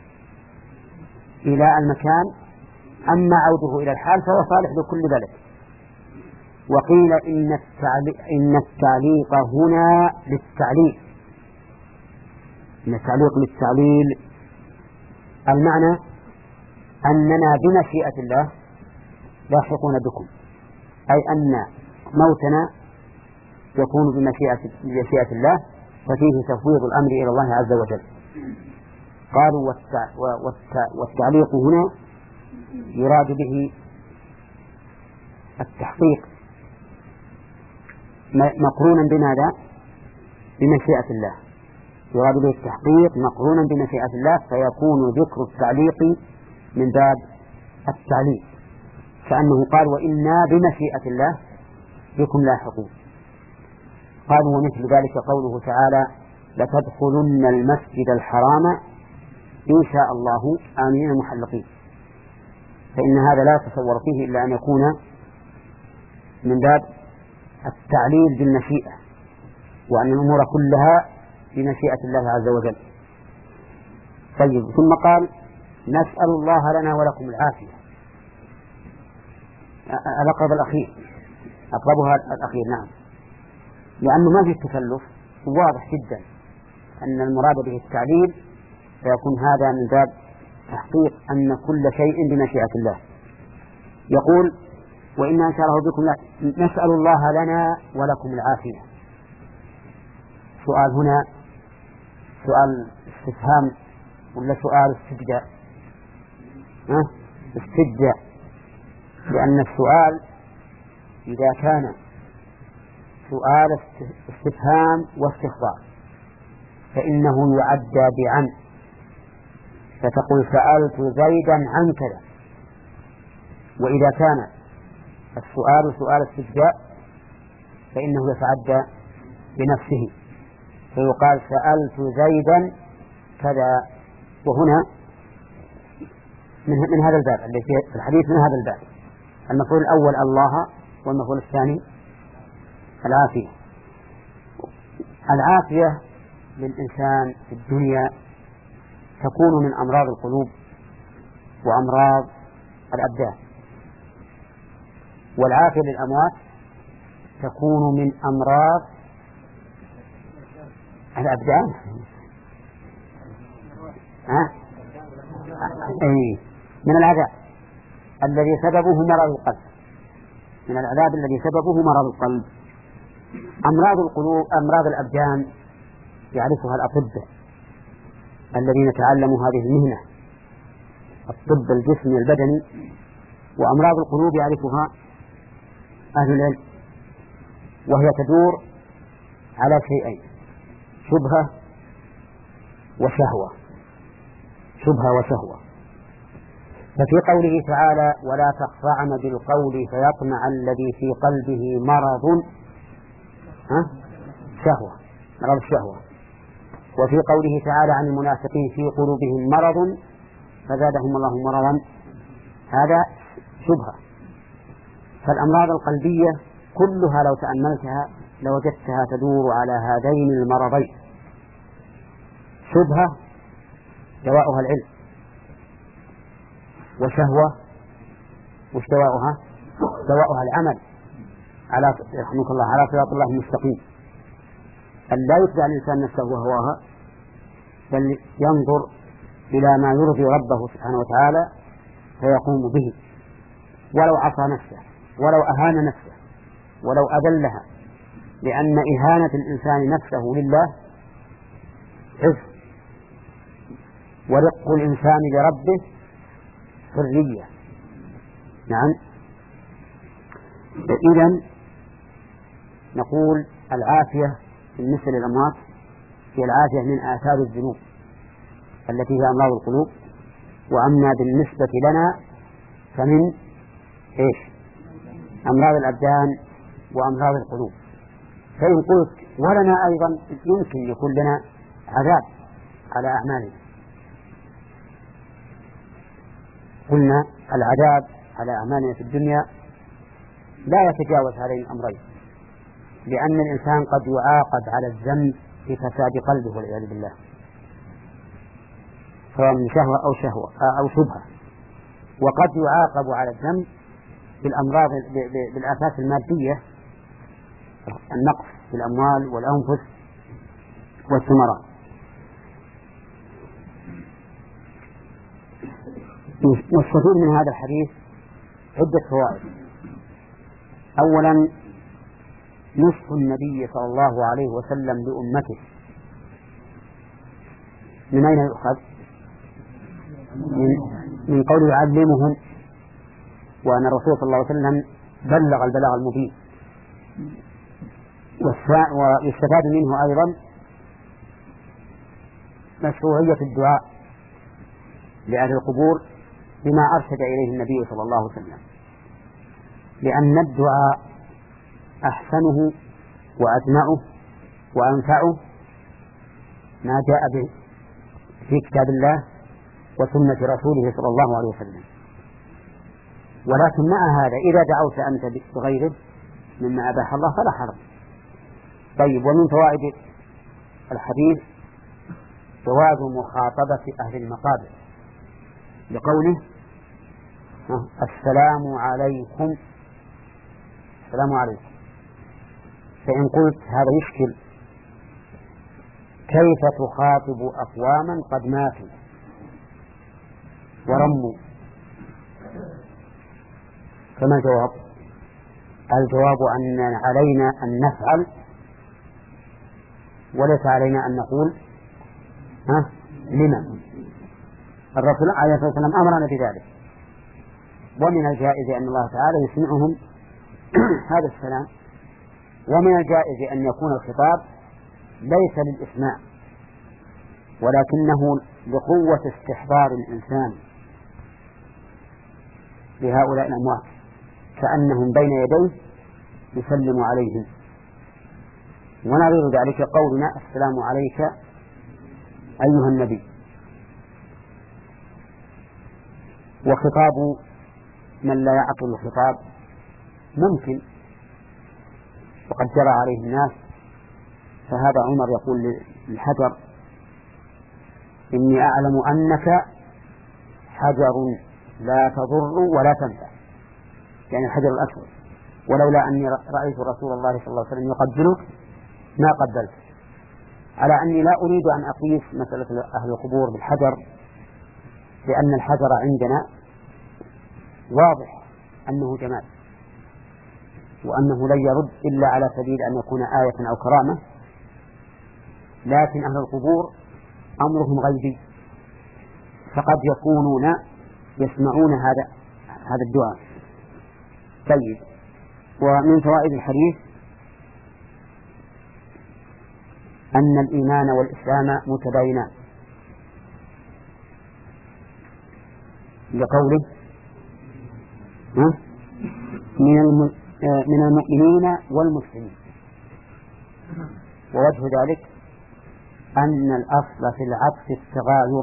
إلى المكان، أما عوده إلى الحال فهو صالح لكل بلد. وقيل إن التعليق, إن التعليق هنا للتعليل، إن التعليق للتعليل، المعنى أننا بمشيئة الله لاحقون بكم، أي أن موتنا يكون بمشيئة, بمشيئة الله، ففيه تفويض الأمر إلى الله عز وجل. قالوا والتع... والتع... والتعليق هنا يراد به التحقيق مقرونا بماذا؟ بمشيئة الله، يراد به التحقيق مقرونا بمشيئة الله، فيكون ذكر التعليق من باب التعليق، كأنه قال: وإنا بمشيئة الله بكم لاحقون. قالوا: ومثل ذلك قوله تعالى: لتدخلن المسجد الحرام إن شاء الله آمنين محلقين، فإن هذا لا يتصور فيه إلا أن يكون من باب التعليل بالمشيئة، وأن الأمور كلها بمشيئة الله عز وجل. طيب، ثم قال: نسأل الله لنا ولكم العافية. الأقرب الأخير، أقربها الأخير، نعم، لأنه ما في التكلف، واضح جدا أن المراد به التعليل، فيكون هذا من باب تحقيق أن كل شيء بمشيئة الله. يقول: وإنا إن شاء الله بكم لا نسأل الله لنا ولكم العافية. سؤال هنا سؤال استفهام ولا سؤال استبداء؟ ها؟ استبداء، لأن السؤال إذا كان سؤال استفهام واستخبار فإنه يعدى بعن، فتقول: سألت زيدا عن كذا. وإذا كان السؤال سؤال استفداء فإنه يتعدى بنفسه، فيقال: سألت زيدا كذا. وهنا من, من هذا الباب الذي في الحديث، من هذا الباب المفعول الأول الله، والمفعول الثاني العافية. العافية للإنسان في الدنيا تكون من أمراض القلوب وأمراض الأبدان، والعافية للأموات تكون من أمراض الأبدان. ها؟ أي من العذاب الذي سببه مرض القلب، من العذاب الذي سببه مرض القلب. أمراض القلوب، أمراض الأبدان يعرفها الأطباء الذين تعلموا هذه المهنة، الطب الجسمي البدني. وأمراض القلوب يعرفها أهل العلم، وهي تدور على شيئين: شبهة وشهوة، شبهة وشهوة. ففي قوله تعالى: ولا تخضعن بالقول فيطمع الذي في قلبه مرض، ها؟ شهوة، مرض الشهوة. وفي قوله تعالى عن المنافقين: في قلوبهم مرض فزادهم الله مرضا، هذا شبهة. فالأمراض القلبية كلها لو تأملتها لوجدتها تدور على هذين المرضين: شبهة دواؤها العلم، وشهوة وش دواؤها؟ دواؤها العمل على رحمك الله على صراط الله المستقيم، أن لا يتبع الإنسان نفسه وهواها، بل ينظر إلى ما يرضي ربه سبحانه وتعالى فيقوم به، ولو عصى نفسه، ولو أهان نفسه، ولو أذلها، لأن إهانة الإنسان نفسه لله عز، ورق الإنسان لربه حرية. نعم. إذن نقول العافية بالنسبة للأموات هي العافية من آثار الذنوب التي هي أمراض القلوب، وأما بالنسبة لنا فمن إيش؟ أمراض الأبدان وأمراض القلوب. فإن قلت ولنا أيضا يمكن يكون لنا عذاب على أعمالنا، قلنا العذاب على أعمالنا في الدنيا لا يتجاوز هذين الأمرين، لأن الإنسان قد يعاقب على الذنب بفساد قلبه والعياذ بالله، سواء من شهوة أو شهوة أو شبهة، وقد يعاقب على الذنب بالأمراض بالآفات المادية، النقص في الأموال والأنفس والثمرات. نستفيد من هذا الحديث عدة فوائد. أولا، نصح النبي صلى الله عليه وسلم لأمته. من أين يؤخذ؟ من, من قول يعلمهم، وأن الرسول صلى الله عليه وسلم بلغ البلاغ المبين. ويستفاد منه أيضا مشروعية الدعاء لأهل القبور بما أرشد إليه النبي صلى الله عليه وسلم، لأن الدعاء أحسنه وأجمعه وأنفعه ما جاء به في كتاب الله وسنة رسوله صلى الله عليه وسلم. ولكن مع هذا إذا دعوت أنت بغيره مما أباح الله فلا حرج. طيب، ومن فوائد الحديث جواز مخاطبة أهل المقابر لقوله السلام عليكم السلام عليكم. فإن قلت هذا يشكل، كيف تخاطب أقواما قد ماتوا ورموا؟ فما الجواب؟ الجواب أن علينا أن نفعل وليس علينا أن نقول ها لمن. الرسول عليه الصلاة والسلام أمرنا بذلك، ومن الجائز أن الله تعالى يسمعهم هذا السلام، ومن الجائز أن يكون الخطاب ليس للإسماع ولكنه لقوة استحضار الإنسان لهؤلاء الأموات، كأنهم بين يديه يسلم عليهم. ونريد ذلك قولنا السلام عليك أيها النبي. وخطاب من لا يعقل الخطاب ممكن، وقد جرى عليه الناس، فهذا عمر يقول للحجر إني أعلم أنك حجر لا تضر ولا تنفع، يعني الحجر الأسود، ولولا أني رأيت رسول الله صلى الله عليه وسلم يقبلك ما قبلت، على أني لا أريد أن أقيس مسألة أهل القبور بالحجر، لأن الحجر عندنا واضح أنه جمال، وأنه لن يرد إلا على سبيل أن يكون آية أو كرامة، لكن أهل القبور أمرهم غيبي، فقد يكونون يسمعون هذا هذا الدعاء. طيب، ومن فوائد الحديث أن الإيمان والإسلام متباينان، لقوله من من المؤمنين والمسلمين. ووجه ذلك أن الأصل في العطف التغاير،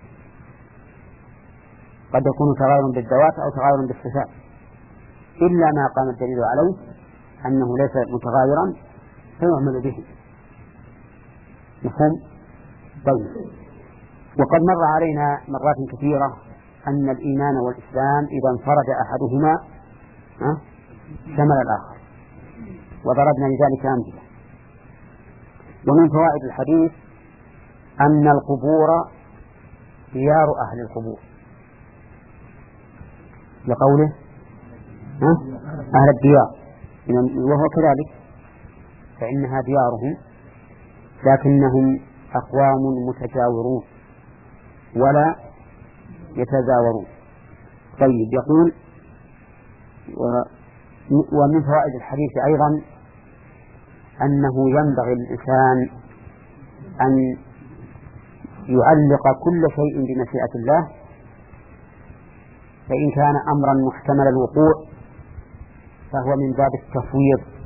قد يكون تغاير بالذوات أو تغاير بالصفات، إلا ما قام الدليل عليه أنه ليس متغايرا فيعمل به. مفهوم؟ طيب، وقد مر علينا مرات كثيرة أن الإيمان والإسلام إذا انفرد أحدهما شمل الآخر، وضربنا لذلك أمثلة. ومن فوائد الحديث أن القبور ديار أهل القبور، لقوله أهل الديار، وهو كذلك، فإنها ديارهم لكنهم أقوام متجاورون ولا يتزاورون. طيب، يقول ومن فوائد الحديث أيضا أنه ينبغي للإنسان أن يعلق كل شيء بمشيئة الله، فإن كان أمرا محتمل الوقوع فهو من باب التفويض